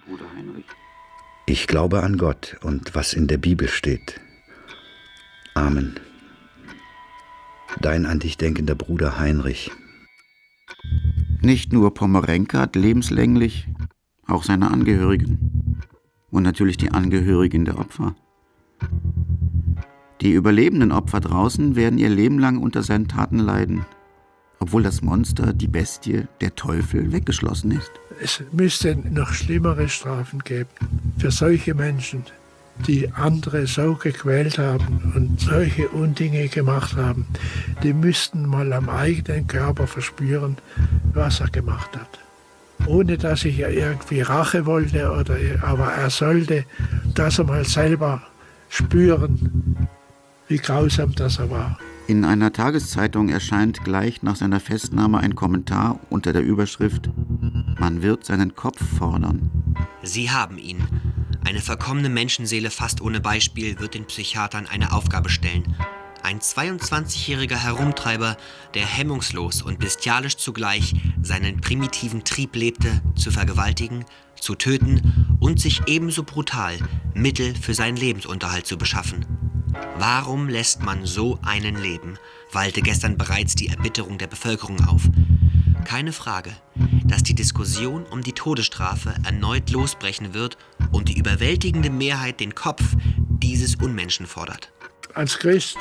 Ich glaube an Gott und was in der Bibel steht. Amen. Dein an dich denkender Bruder Heinrich. Nicht nur Pomorenke hat lebenslänglich, auch seine Angehörigen. Und natürlich die Angehörigen der Opfer. Die überlebenden Opfer draußen werden ihr Leben lang unter seinen Taten leiden, obwohl das Monster, die Bestie, der Teufel, weggeschlossen ist. Es müsste noch schlimmere Strafen geben für solche Menschen, die andere so gequält haben und solche Undinge gemacht haben. Die müssten mal am eigenen Körper verspüren, was er gemacht hat. Ohne dass ich ja irgendwie Rache wollte, oder, aber er sollte das mal selber spüren, wie grausam das er war. In einer Tageszeitung erscheint gleich nach seiner Festnahme ein Kommentar unter der Überschrift „Man wird seinen Kopf fordern“. Sie haben ihn. Eine verkommene Menschenseele fast ohne Beispiel wird den Psychiatern eine Aufgabe stellen. Ein zweiundzwanzigjähriger Herumtreiber, der hemmungslos und bestialisch zugleich seinen primitiven Trieb lebte, zu vergewaltigen, zu töten und sich ebenso brutal Mittel für seinen Lebensunterhalt zu beschaffen. Warum lässt man so einen leben, wallte gestern bereits die Erbitterung der Bevölkerung auf. Keine Frage, dass die Diskussion um die Todesstrafe erneut losbrechen wird und die überwältigende Mehrheit den Kopf dieses Unmenschen fordert. Als Christ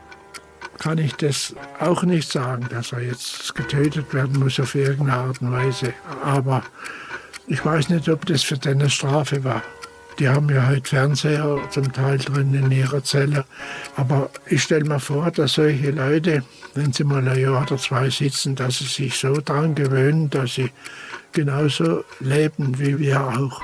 kann ich das auch nicht sagen, dass er jetzt getötet werden muss auf irgendeine Art und Weise. Aber ich weiß nicht, ob das für den eine Strafe war. Die haben ja heute Fernseher zum Teil drin in ihrer Zelle. Aber ich stelle mir vor, dass solche Leute, wenn sie mal ein Jahr oder zwei sitzen, dass sie sich so daran gewöhnen, dass sie genauso leben wie wir auch.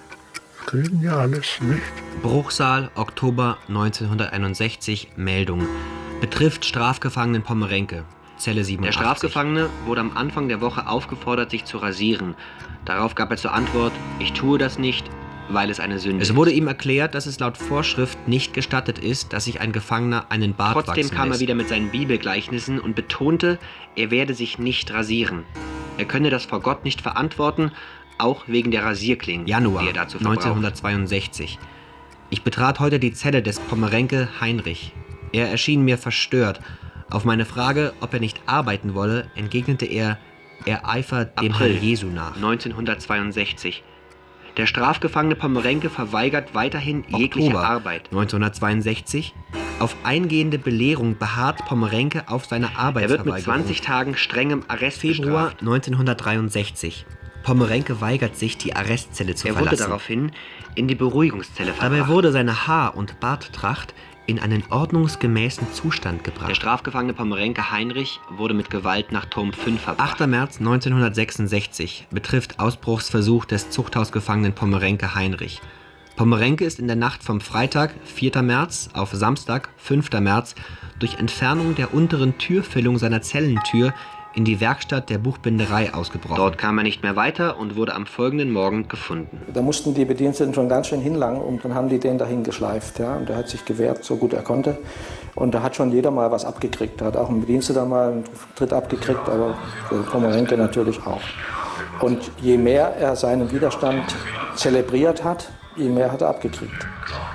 Kriegen ja alles, nicht? Bruchsal, Oktober neunzehnhunderteinundsechzig, Meldung. Betrifft Strafgefangenen Pomorenke, Zelle siebenundachtzig. Der Strafgefangene wurde am Anfang der Woche aufgefordert, sich zu rasieren. Darauf gab er zur Antwort: Ich tue das nicht, weil es eine Sünde ist. Es wurde ihm erklärt, dass es laut Vorschrift nicht gestattet ist, dass sich ein Gefangener einen Bart wachsen lässt. Trotzdem kam er wieder mit seinen Bibelgleichnissen und betonte, er werde sich nicht rasieren. Er könne das vor Gott nicht verantworten, auch wegen der Rasierklingen, Januar die er dazu neunzehnhundertzweiundsechzig. Ich betrat heute die Zelle des Pomorenke Heinrich. Er erschien mir verstört. Auf meine Frage, ob er nicht arbeiten wolle, entgegnete er, er eifert dem Heil Jesu nach. neunzehnhundertzweiundsechzig. Der strafgefangene Pomorenke verweigert weiterhin jegliche Oktober Arbeit. neunzehnhundertzweiundsechzig. Auf eingehende Belehrung beharrt Pomorenke auf seiner Arbeitsverweigerung. Er wird mit zwanzig Tagen strengem Arrest Februar bestraft. neunzehnhundertdreiundsechzig. Pomorenke weigert sich, die Arrestzelle zu er verlassen. Er wurde daraufhin in die Beruhigungszelle verbracht. Dabei wurde seine Haar- und Barttracht in einen ordnungsgemäßen Zustand gebracht. Der strafgefangene Pomorenke Heinrich wurde mit Gewalt nach Turm fünf verbracht. achter März neunzehnhundertsechsundsechzig betrifft Ausbruchsversuch des Zuchthausgefangenen Pomorenke Heinrich. Pomorenke ist in der Nacht vom Freitag, vierter März, auf Samstag, fünfter März, durch Entfernung der unteren Türfüllung seiner Zellentür in die Werkstatt der Buchbinderei ausgebrochen. Dort kam er nicht mehr weiter und wurde am folgenden Morgen gefunden. Da mussten die Bediensteten schon ganz schön hinlangen und dann haben die den dahin geschleift. Ja? Und er hat sich gewehrt, so gut er konnte. Und da hat schon jeder mal was abgekriegt. Da hat auch ein Bediensteter mal einen Tritt abgekriegt, aber der Pomorenke natürlich auch. Und je mehr er seinen Widerstand zelebriert hat, je mehr hat er abgekriegt.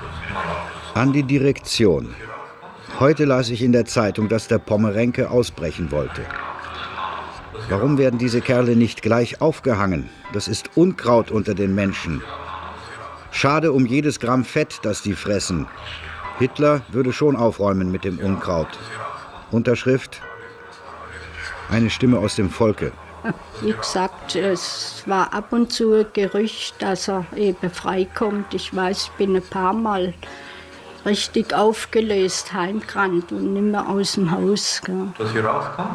An die Direktion. Heute las ich in der Zeitung, dass der Pomorenke ausbrechen wollte. Warum werden diese Kerle nicht gleich aufgehangen? Das ist Unkraut unter den Menschen. Schade um jedes Gramm Fett, das die fressen. Hitler würde schon aufräumen mit dem Unkraut. Unterschrift: Eine Stimme aus dem Volke. Wie gesagt, es war ab und zu ein Gerücht, dass er eben freikommt. Ich weiß, ich bin ein paar Mal richtig aufgelöst, heimgerannt und nicht mehr aus dem Haus. Gell. Dass sie rauskam?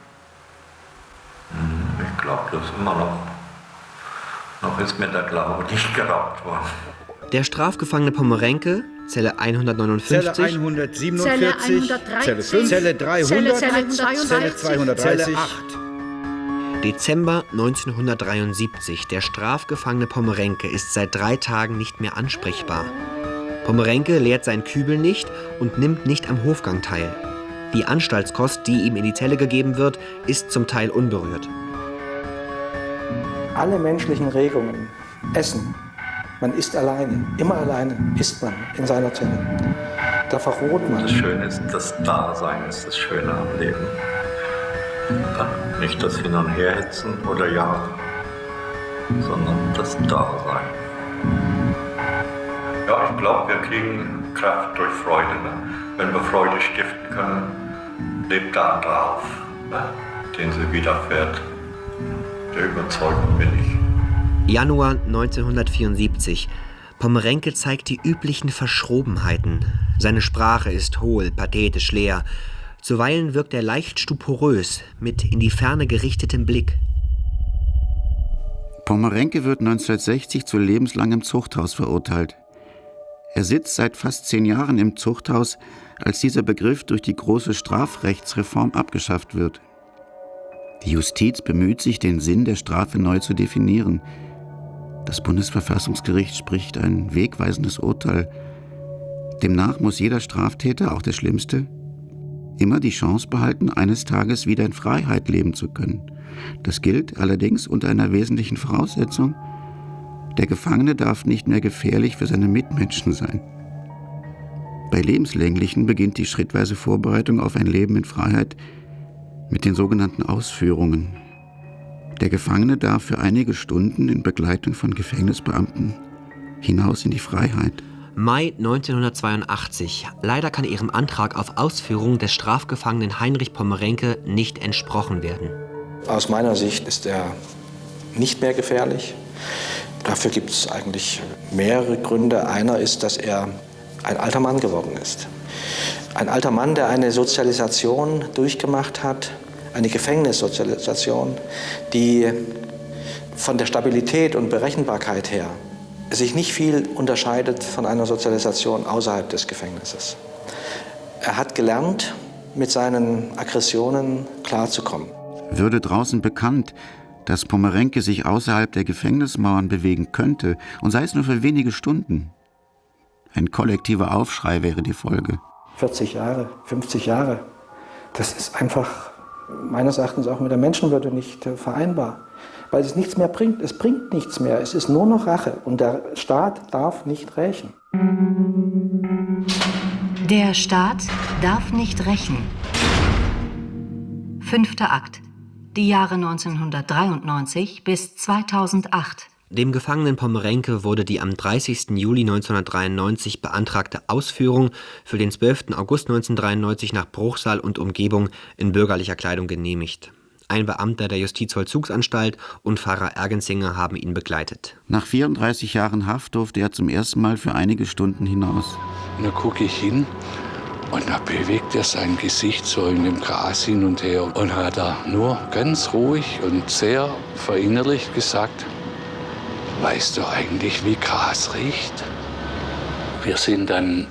Ich glaube das immer noch. Noch ist mir der Glaube nicht geraubt worden. Der strafgefangene Pomorenke, Zelle hundertneunundfünfzig, Zelle hundertsiebenundvierzig, Zelle fünf, Zelle dreihundert, Zelle zweihundertdreißig, Zelle acht. Dezember neunzehnhundertdreiundsiebzig. Der strafgefangene Pomorenke ist seit drei Tagen nicht mehr ansprechbar. Pomorenke leert seinen Kübel nicht und nimmt nicht am Hofgang teil. Die Anstaltskost, die ihm in die Zelle gegeben wird, ist zum Teil unberührt. alle menschlichen Regungen. Essen. Man isst alleine. Immer alleine isst man in seiner Zelle. Da verroht man. Das Schöne ist, das Dasein ist das Schöne am Leben. Dann nicht das Hin- und Herhetzen oder Jagen, sondern das Dasein. Ja, ich glaube, wir kriegen Kraft durch Freude. Ne? Wenn wir Freude stiften können, lebt der andere auf, ne? Den sie widerfährt. Der Überzeugung bin ich. Januar neunzehnhundertvierundsiebzig. Pommerenke zeigt die üblichen Verschrobenheiten. Seine Sprache ist hohl, pathetisch, leer. Zuweilen wirkt er leicht stuporös, mit in die Ferne gerichtetem Blick. Pommerenke wird neunzehnhundertsechzig zu lebenslangem Zuchthaus verurteilt. Er sitzt seit fast zehn Jahren im Zuchthaus, als dieser Begriff durch die große Strafrechtsreform abgeschafft wird. Die Justiz bemüht sich, den Sinn der Strafe neu zu definieren. Das Bundesverfassungsgericht spricht ein wegweisendes Urteil. Demnach muss jeder Straftäter, auch der Schlimmste, immer die Chance behalten, eines Tages wieder in Freiheit leben zu können. Das gilt allerdings unter einer wesentlichen Voraussetzung: Der Gefangene darf nicht mehr gefährlich für seine Mitmenschen sein. Bei Lebenslänglichen beginnt die schrittweise Vorbereitung auf ein Leben in Freiheit mit den sogenannten Ausführungen. Der Gefangene darf für einige Stunden in Begleitung von Gefängnisbeamten hinaus in die Freiheit. Mai neunzehnhundertzweiundachtzig. Leider kann ihrem Antrag auf Ausführung des Strafgefangenen Heinrich Pommerenke nicht entsprochen werden. Aus meiner Sicht ist er nicht mehr gefährlich. Dafür gibt es eigentlich mehrere Gründe. Einer ist, dass er ein alter Mann geworden ist. Ein alter Mann, der eine Sozialisation durchgemacht hat, eine Gefängnissozialisation, die von der Stabilität und Berechenbarkeit her sich nicht viel unterscheidet von einer Sozialisation außerhalb des Gefängnisses. Er hat gelernt, mit seinen Aggressionen klarzukommen. Würde draußen bekannt, dass Pommerenke sich außerhalb der Gefängnismauern bewegen könnte, und sei es nur für wenige Stunden, ein kollektiver Aufschrei wäre die Folge. vierzig Jahre, fünfzig Jahre, das ist einfach meines Erachtens auch mit der Menschenwürde nicht vereinbar. Weil es nichts mehr bringt. Es bringt nichts mehr. Es ist nur noch Rache. Und der Staat darf nicht rächen. Der Staat darf nicht rächen. Fünfter Akt. Die Jahre neunzehnhundertdreiundneunzig bis zweitausendacht. Dem Gefangenen Pommerenke wurde die am dreißigsten Juli neunzehnhundertdreiundneunzig beantragte Ausführung für den zwölften August neunzehnhundertdreiundneunzig nach Bruchsal und Umgebung in bürgerlicher Kleidung genehmigt. Ein Beamter der Justizvollzugsanstalt und Pfarrer Ergenzinger haben ihn begleitet. Nach vierunddreißig Jahren Haft durfte er zum ersten Mal für einige Stunden hinaus. Und da gucke ich hin und da bewegt er sein Gesicht so in dem Gras hin und her und hat da nur ganz ruhig und sehr verinnerlicht gesagt: Weißt du eigentlich, wie Gras riecht? Wir sind dann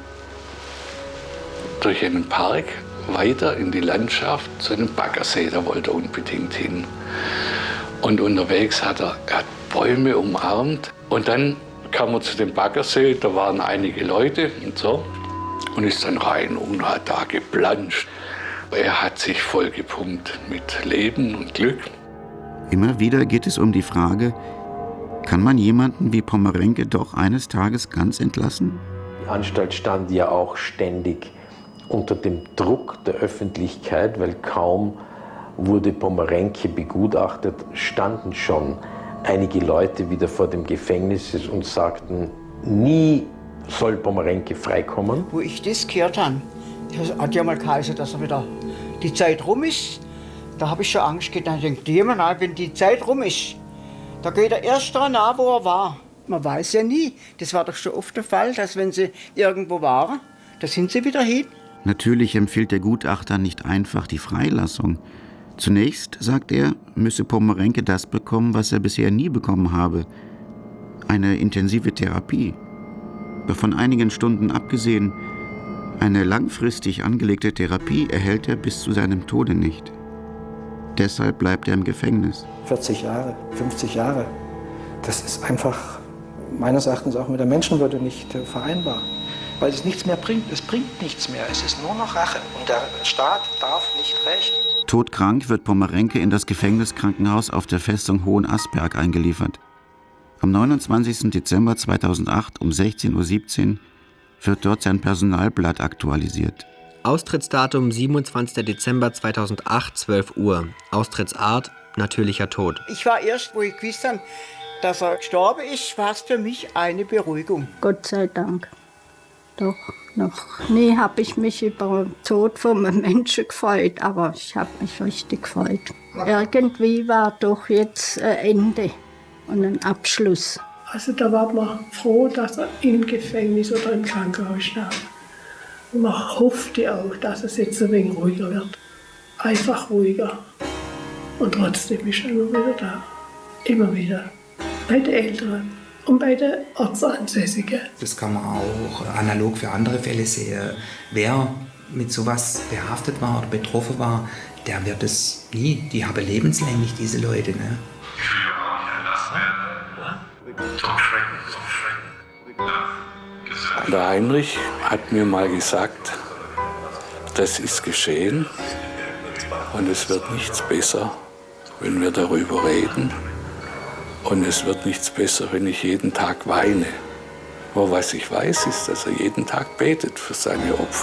durch einen Park weiter in die Landschaft zu einem Baggersee, da wollte er unbedingt hin. Und unterwegs hat er, er hat Bäume umarmt. Und dann kam er zu dem Baggersee, da waren einige Leute und so. Und ist dann rein und hat da geplanscht. Er hat sich vollgepumpt mit Leben und Glück. Immer wieder geht es um die Frage: Kann man jemanden wie Pommerenke doch eines Tages ganz entlassen? Die Anstalt stand ja auch ständig unter dem Druck der Öffentlichkeit, weil kaum wurde Pommerenke begutachtet, standen schon einige Leute wieder vor dem Gefängnis und sagten, nie soll Pommerenke freikommen. Wo ich das gehört habe, das hat ja mal geheißen, dass er wieder die Zeit rum ist. Da habe ich schon Angst gehabt. Ich denke, jemand, wenn die Zeit rum ist, da geht er erst daran nach, wo er war. Man weiß ja nie. Das war doch schon oft der Fall, dass wenn sie irgendwo waren, da sind sie wieder hin. Natürlich empfiehlt der Gutachter nicht einfach die Freilassung. Zunächst, sagt er, müsse Pommerenke das bekommen, was er bisher nie bekommen habe: eine intensive Therapie. Davon einigen Stunden abgesehen, eine langfristig angelegte Therapie erhält er bis zu seinem Tode nicht. Deshalb bleibt er im Gefängnis. vierzig Jahre, fünfzig Jahre, das ist einfach meines Erachtens auch mit der Menschenwürde nicht vereinbar. weil es nichts mehr bringt. Es bringt nichts mehr. Es ist nur noch Rache. Und der Staat darf nicht rächen. Todkrank wird Pommerenke in das Gefängniskrankenhaus auf der Festung Hohenasperg eingeliefert. Am neunundzwanzigsten Dezember zweitausendacht um sechzehn Uhr siebzehn wird dort sein Personalblatt aktualisiert. Austrittsdatum siebenundzwanzigster Dezember zweitausendacht, zwölf Uhr. Austrittsart natürlicher Tod. Ich war erst, wo ich gewusst habe, dass er gestorben ist, war es für mich eine Beruhigung. Gott sei Dank. Doch, noch nie habe ich mich über den Tod von einem Menschen gefreut, aber ich habe mich richtig gefreut. Irgendwie war doch jetzt ein Ende und ein Abschluss. Also da war man froh, dass er im Gefängnis oder im Krankenhaus starb. Und man hoffte auch, dass es jetzt ein wenig ruhiger wird. Einfach ruhiger. Und trotzdem ist er immer wieder da. Immer wieder. Bei den Älteren und bei den Ortsansässigen. Das kann man auch analog für andere Fälle sehen. Wer mit sowas behaftet war oder betroffen war, der wird es nie. Die haben lebenslänglich, diese Leute. Ne? Der Heinrich hat mir mal gesagt, das ist geschehen und es wird nichts besser, wenn wir darüber reden. Und es wird nichts besser, wenn ich jeden Tag weine. Aber was ich weiß, ist, dass er jeden Tag betet für seine Opfer.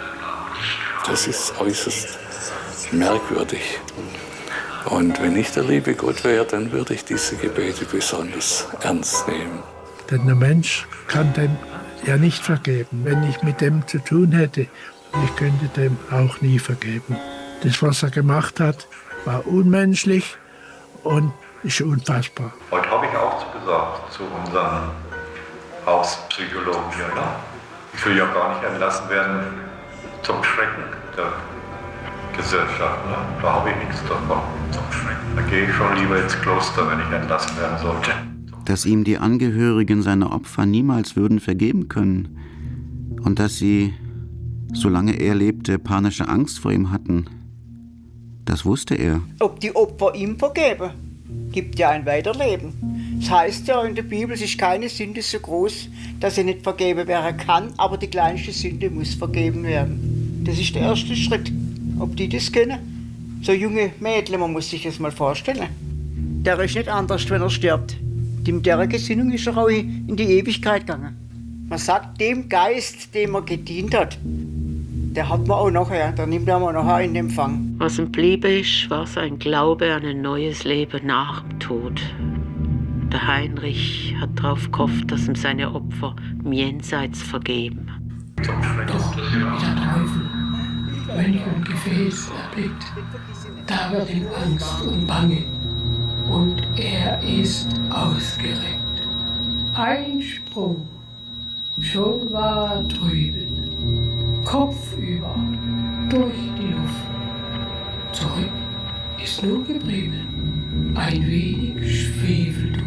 Das ist äußerst merkwürdig. Und wenn ich der liebe Gott wäre, dann würde ich diese Gebete besonders ernst nehmen. Denn der Mensch kann dem ja nicht vergeben. Wenn ich mit dem zu tun hätte, ich könnte dem auch nie vergeben. Das, was er gemacht hat, war unmenschlich und ist unfassbar. Heute habe ich auch gesagt zu unserem Hauspsychologen hier. Ne? Ich will ja gar nicht entlassen werden zum Schrecken der Gesellschaft. Ne? Da habe ich nichts davon. Da gehe ich schon lieber ins Kloster, wenn ich entlassen werden sollte. Dass ihm die Angehörigen seiner Opfer niemals würden vergeben können und dass sie, solange er lebte, panische Angst vor ihm hatten, das wusste er. Ob die Opfer ihm vergeben, gibt ja ein Weiterleben. Es heißt ja in der Bibel, es ist keine Sünde so groß, dass sie nicht vergeben werden kann, aber die kleinste Sünde muss vergeben werden. Das ist der erste Schritt. Ob die das können? So junge Mädchen, man muss sich das mal vorstellen. Der ist nicht anders, wenn er stirbt. Mit der Gesinnung ist er auch in die Ewigkeit gegangen. Man sagt, dem Geist, dem er gedient hat, der hat man auch nachher, der nimmt man auch nachher in Empfang. Was ihm bliebe ist, war sein Glaube an ein neues Leben nach dem Tod. Der Heinrich hat darauf gehofft, dass ihm seine Opfer im Jenseits vergeben. Doch wie der Teufel, wenn ich ein Gefäß erblickt, da wird ihm Angst und Bange. Und er ist ausgereckt. Ein Sprung, schon war er drüben, kopfüber, durch die Luft. Zurück ist nur geblieben ein wenig Schwefelduft.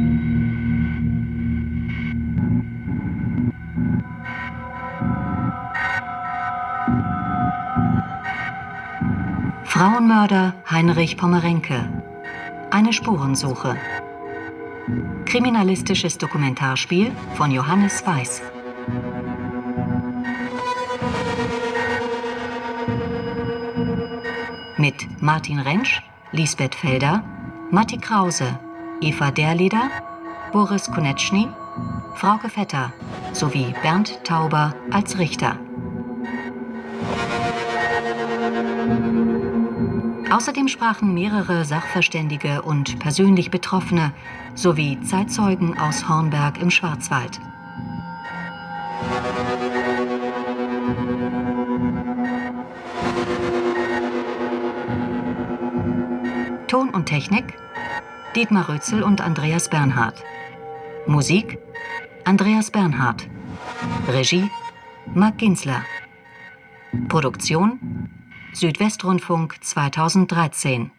Frauenmörder Heinrich Pommerenke. Eine Spurensuche. Kriminalistisches Dokumentarspiel von Johannes Weiß. Mit Martin Rentsch, Lisbeth Felder, Matti Krause, Eva Derleder, Boris Konetschny, Frauke Vetter sowie Bernd Tauber als Richter. Außerdem sprachen mehrere Sachverständige und persönlich Betroffene sowie Zeitzeugen aus Hornberg im Schwarzwald. Ton und Technik Dietmar Rötzel und Andreas Bernhard. Musik Andreas Bernhard. Regie Marc Ginsler. Produktion Südwestrundfunk zweitausenddreizehn.